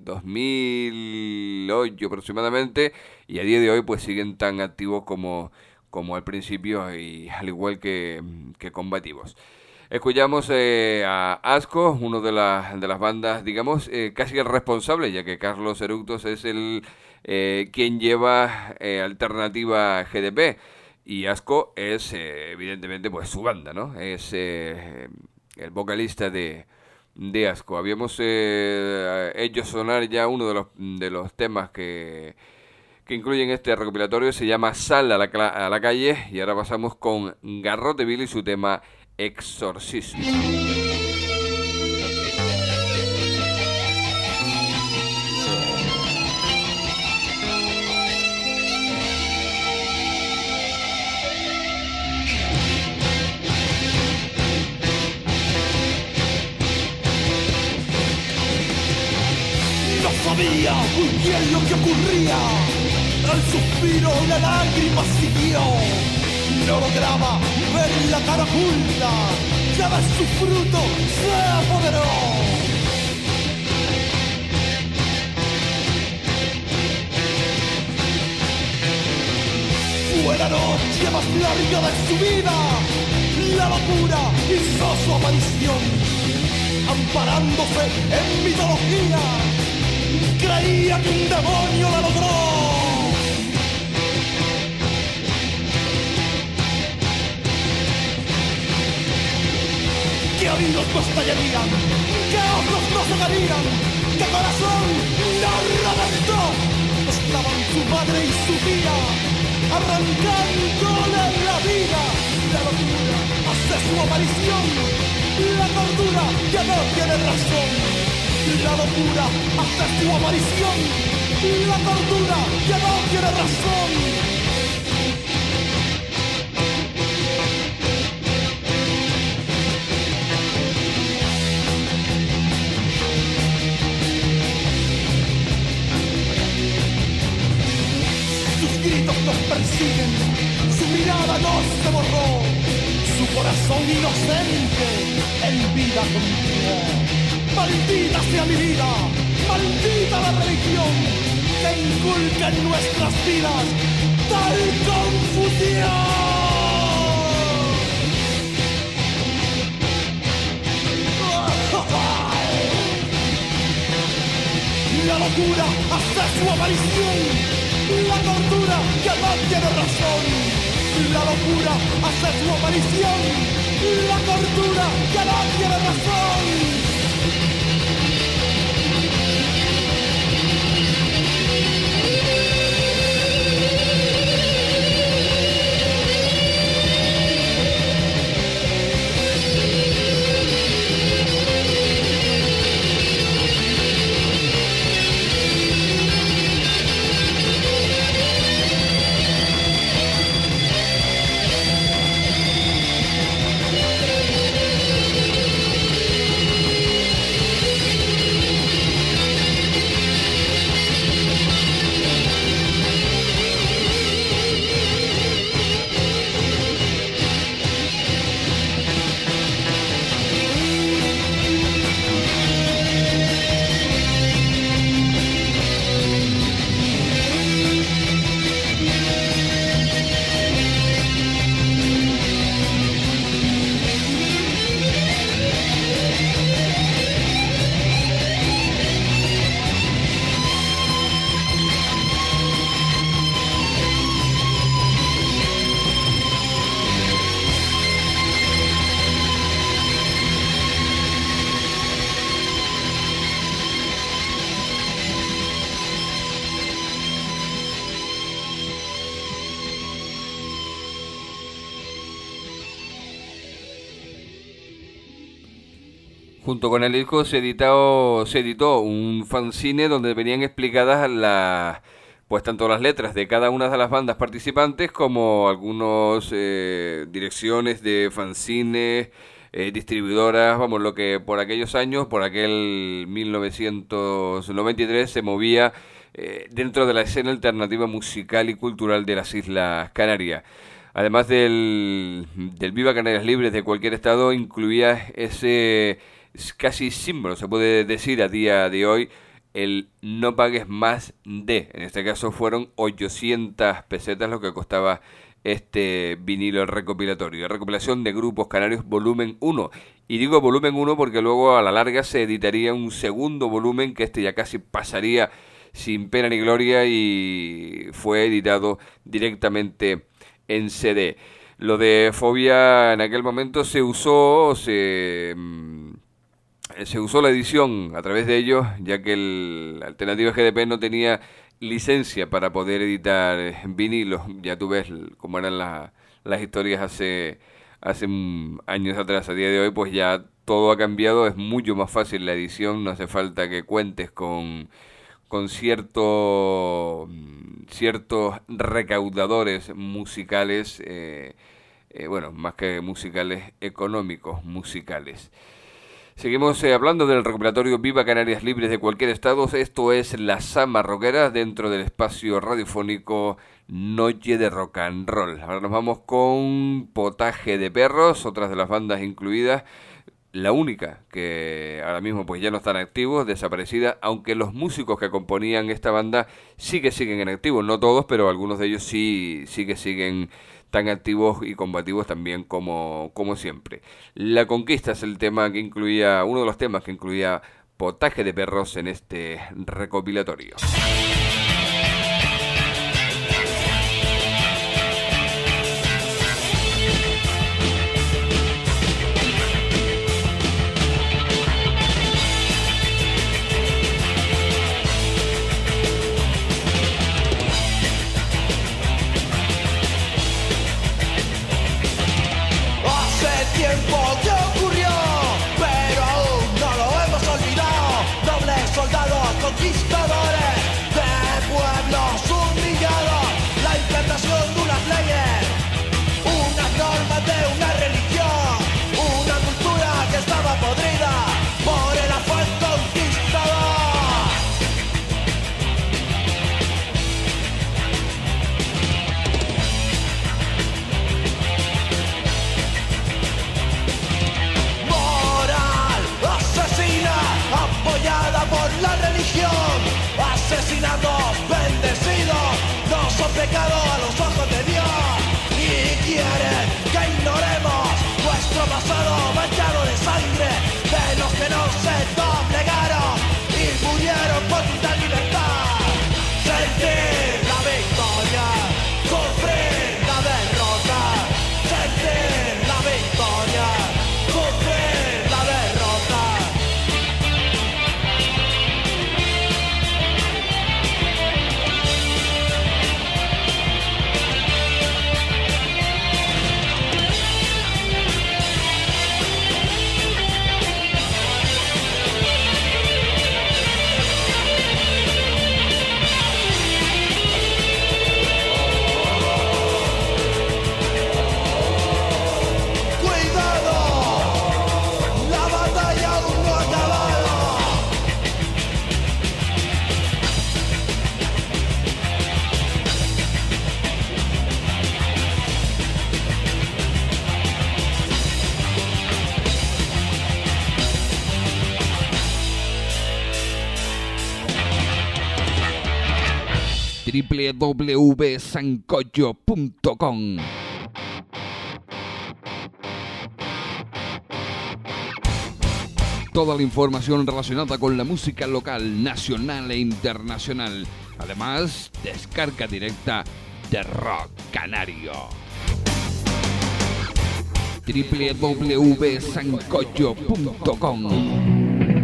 2008 aproximadamente, y a día de hoy pues siguen tan activos como al principio, y al igual que combativos. Escuchamos a Asco, uno de las bandas, digamos, casi el responsable, ya que Carlos Eructos es el quien lleva Alternativa GDP. Y Asco es, evidentemente, pues su banda, ¿no? Es el vocalista de Asco. Habíamos hecho sonar ya uno de los temas que que incluyen este recopilatorio. Se llama Sal a la calle, y ahora pasamos con Garrote Bill y su tema Exorcismo. Sabía muy bien lo que ocurría. El suspiro, la lágrima siguió. No lograba ver la cara oculta. Ya ves, su fruto se apoderó. Fue la noche más larga de su vida. La locura hizo su aparición, amparándose en mitología. Creía que un demonio la logró. Que oídos no estallarían, que ojos no cegarían, que corazón no reventó. Estaban su madre y su tía arrancándole la vida. La locura hace su aparición, la cordura ya no tiene razón. La locura hace su aparición, la cordura ya no tiene razón. Sus gritos nos persiguen, su mirada no se borró, su corazón inocente en vida continuó. Maldita sea mi vida, maldita la religión que inculca en nuestras vidas tal confusión. La locura hace su aparición, la tortura ya no tiene razón. La locura hace su aparición, la tortura ya no tiene razón. Junto con el disco se editó un fanzine donde venían explicadas pues tanto las letras de cada una de las bandas participantes como algunas direcciones de fanzines, distribuidoras, vamos, lo que por aquellos años, por aquel 1993 se movía dentro de la escena alternativa musical y cultural de las Islas Canarias. Además del Viva Canarias Libres de cualquier estado, incluía ese casi símbolo, se puede decir a día de hoy, el no pagues más de. En este caso fueron 800 pesetas lo que costaba este vinilo recopilatorio. Recopilación de grupos canarios volumen 1. Y digo volumen 1 porque luego a la larga se editaría un segundo volumen, que este ya casi pasaría sin pena ni gloria y fue editado directamente en CD. Lo de Fobia en aquel momento se usó la edición a través de ellos, ya que la alternativa GDP no tenía licencia para poder editar vinilos. Ya tú ves cómo eran las historias hace años atrás. A día de hoy pues ya todo ha cambiado, es mucho más fácil la edición, no hace falta que cuentes con ciertos recaudadores musicales, bueno, más que musicales, económicos musicales. Seguimos hablando del recopilatorio Viva Canarias Libres de cualquier estado. Esto es La Sama Rockera dentro del espacio radiofónico Noche de Rock and Roll. Ahora nos vamos con Potaje de Perros, otras de las bandas incluidas. La única que ahora mismo pues ya no están activos, desaparecida, aunque los músicos que componían esta banda siguen en activo. No todos, pero algunos de ellos sí que siguen tan activos y combativos también como siempre. La Conquista es el tema que incluía, uno de los temas que incluía Potaje de Perros en este recopilatorio. Tiempo que ocurrió, pero aún no lo hemos olvidado. Dobles soldados conquistadores de pueblos humillados. La implantación de unas leyes, unas normas de una religión, una cultura que estaba podrida por el afán conquistador. Apoyada por la religión, asesinados, bendecidos, no son pecados a los ojos de Dios. Y quieren que ignoremos nuestro pasado manchado de sangre de los que no se doblegaron y murieron por quitar libertad. Sentir la victoria, sufrir la derrota. Sentir la victoria, sufrir la derrota. www.sancocho.com. Toda la información relacionada con la música local, nacional e internacional. Además, descarga directa de Rock Canario. www.sancocho.com.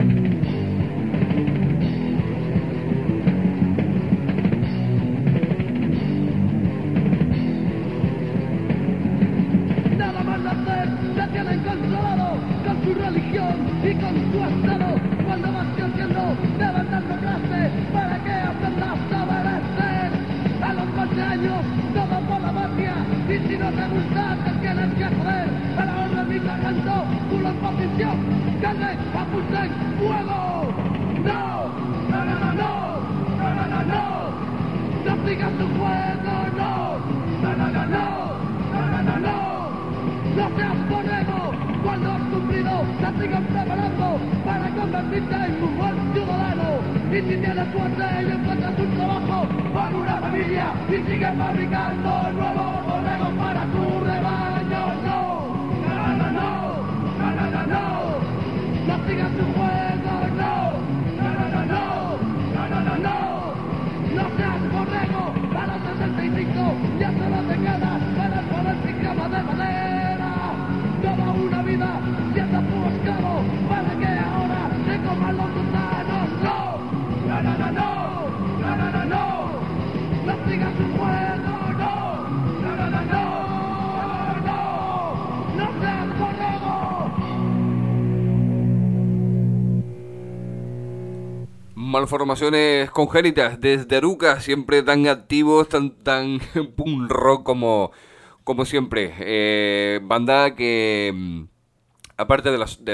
Y con tu estado, cuando vas creciendo, levantando clase para que aprendas a obedecer. A los 12 años, todo por la mafia, y si no te gusta, te tienes que joder. A la orden mi sargento, tú la posición, carne, apunten, fuego. No, no, no, no, no, no, no, no, no, no sigas tu juego, no, no, no, no, no, no, no, no, no, no seas borrego. Cuando has cumplido, te sigan preparando para convertirte en un buen ciudadano. Y si tienes suerte y encuentras un trabajo con una familia y sigues fabricando nuevos borregos para tu rebaño. No, no, no, no, no, no, no, no, no sigas tu juego, no, no, no, no, no, no, no, no, no, no seas borrego. A los 65 ya solo te quedas para el poder sin cama de madera. Toda una vida siendo tu esclavo para que ahora te coman los gusanos. No, no, no, no, no, no, no, no, no. Malformaciones Congénitas desde Aruca, siempre tan activos, tan punk rock como siempre. Banda que aparte de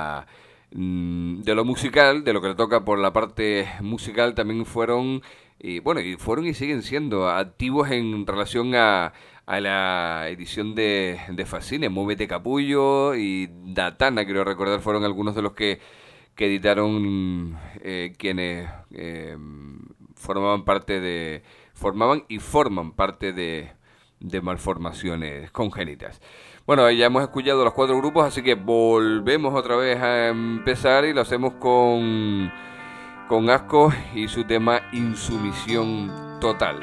lo musical, de lo que le toca por la parte musical, también fueron y siguen siendo activos en relación a la edición de Fascine. Muévete Capullo y Datana, quiero recordar, fueron algunos de los que editaron, quienes forman y forman parte de Malformaciones Congénitas. Bueno, ya hemos escuchado los 4 grupos, así que volvemos otra vez a empezar y lo hacemos con Asco y su tema Insumisión Total.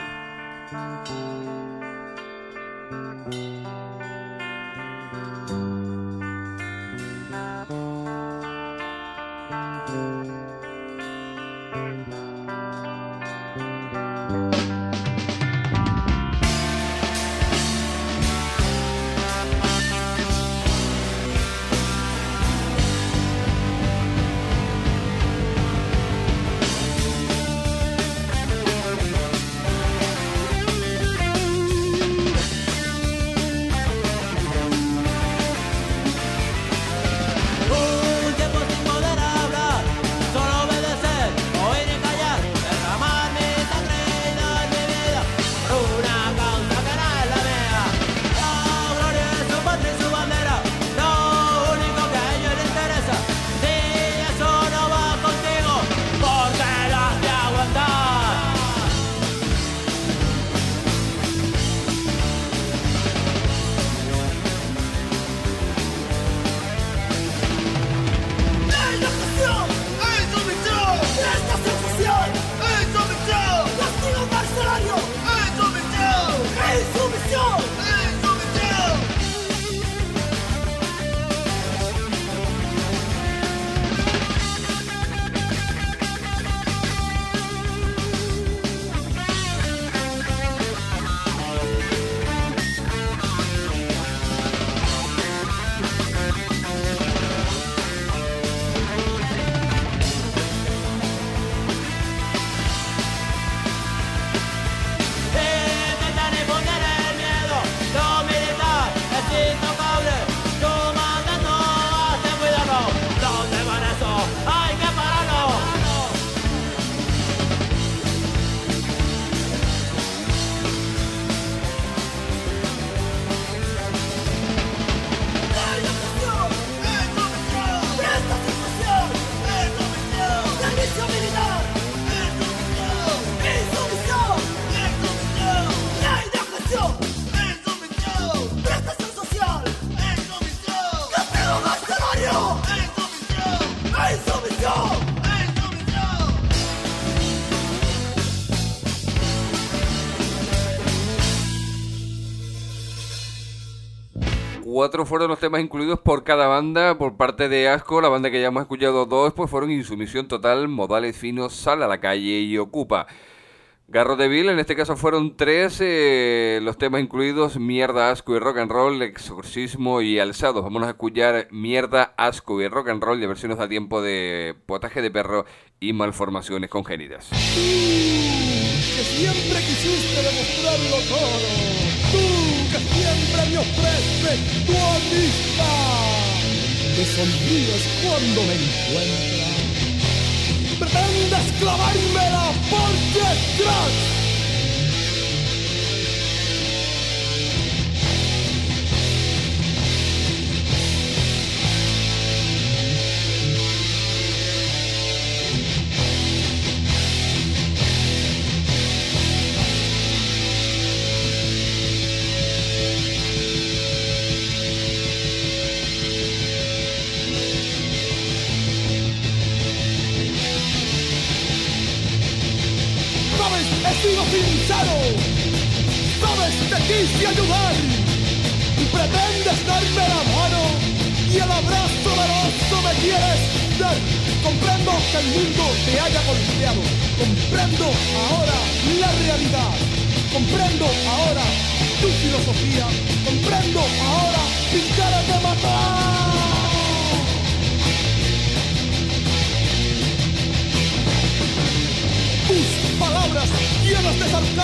Cuatro fueron los temas incluidos por cada banda. Por parte de Asco, la banda que ya hemos escuchado 2, pues fueron Insumisión Total, Modales Finos, Sal a la Calle y Ocupa. Garro de Vil, en este caso fueron 3 los temas incluidos: Mierda, Asco y Rock and Roll, Exorcismo y Alzados. Vamos a escuchar Mierda, Asco y Rock and Roll de versiones a tiempo de Potaje de Perro y Malformaciones Congénitas. Que siempre quisiste demostrarlo todo. Tú que siempre me ofreces tu amistad. Te sonríes cuando me encuentras. Pretendes clavármela por detrás. He sido sincero, sabes, te quise ayudar y pretendes darme la mano y el abrazo veloz me quieres dar. Comprendo que el mundo te haya golpeado, comprendo ahora la realidad, comprendo ahora tu filosofía, comprendo ahora mis ganas de matar.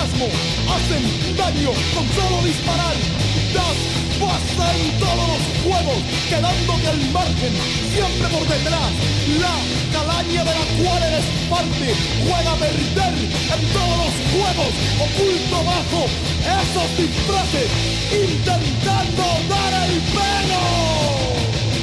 orgasmo, hacen daño con solo disparar. Das pasta en todos los juegos, quedándote al margen, siempre por detrás. La calaña de la cual eres parte, juega a perder en todos los juegos, oculto bajo esos disfraces, intentando dar el pelo.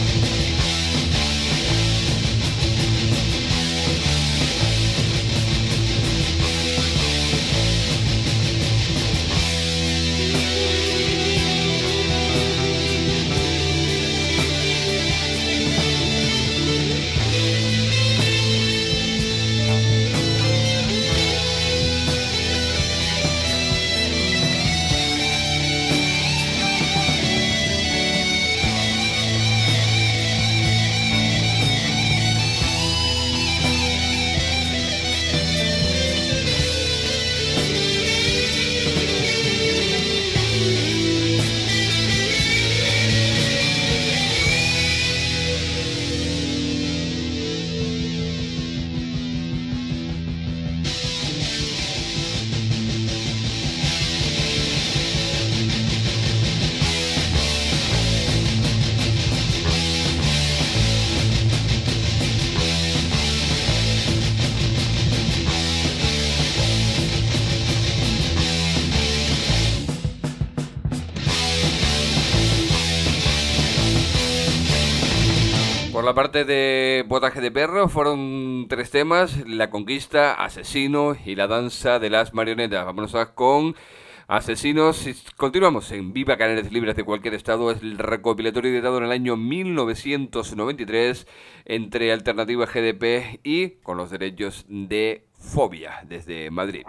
Por la parte de Potaje de Perro fueron 3 temas: La Conquista, Asesino y La Danza de las Marionetas. Vámonos con Asesinos y continuamos en Viva Canarias Libres de Cualquier Estado. Es el recopilatorio editado en el año 1993 entre Alternativa GDP y con los derechos de Fobia desde Madrid.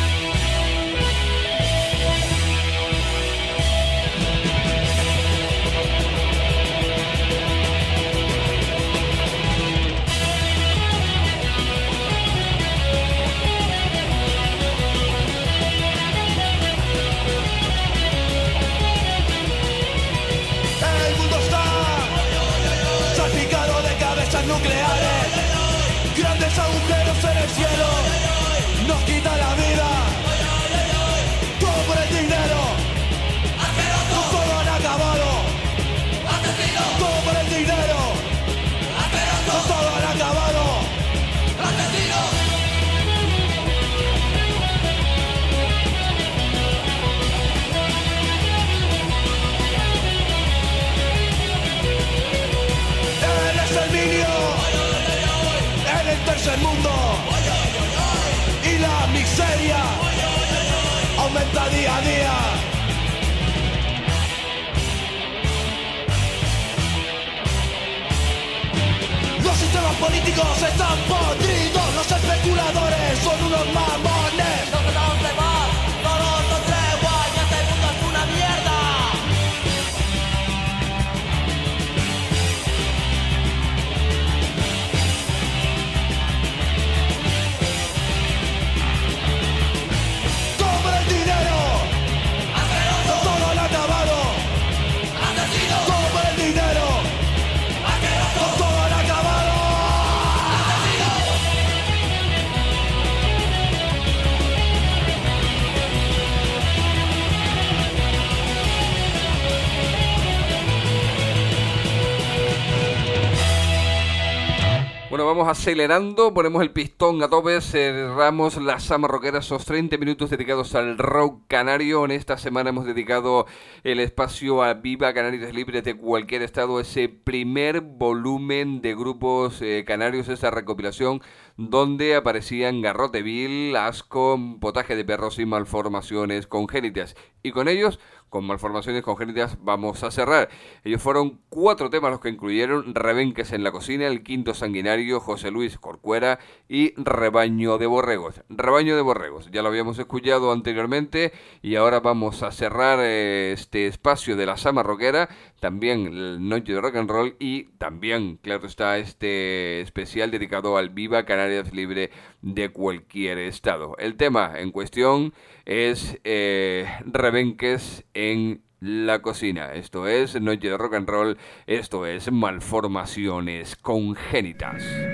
Nucleares, grandes agujeros en el cielo, nos quita la vida, todo por el dinero, todo han acabado, todo por el dinero, todo han acabado, el exterminio en el tercer mundo y la miseria aumenta día a día. Los sistemas políticos están podridos, los especuladores son unos mamones. No tratamos de paz, no nos tregua, y este mundo es una mierda. Bueno, vamos acelerando, ponemos el pistón a tope, cerramos la Sama Rockera, esos 30 minutos dedicados al rock canario. En esta semana hemos dedicado el espacio a Viva Canarias Libres de Cualquier Estado, ese primer volumen de grupos canarios, esa recopilación donde aparecían Garrote Vil, Asco, Potaje de Perros y Malformaciones Congénitas. Y con ellos, con Malformaciones Congénitas, vamos a cerrar. Ellos fueron 4 temas los que incluyeron: Rebenques en la Cocina, El Quinto Sanguinario, José Luis Corcuera y Rebaño de Borregos. Rebaño de Borregos, ya lo habíamos escuchado anteriormente y ahora vamos a cerrar este espacio de la Sama Rockera, también el Noche de Rock and Roll y también, claro está, este especial dedicado al Viva Canarias Libre de Cualquier Estado. El tema en cuestión es Rebenques en la Cocina. Esto es Noche de Rock and Roll, esto es Malformaciones Congénitas.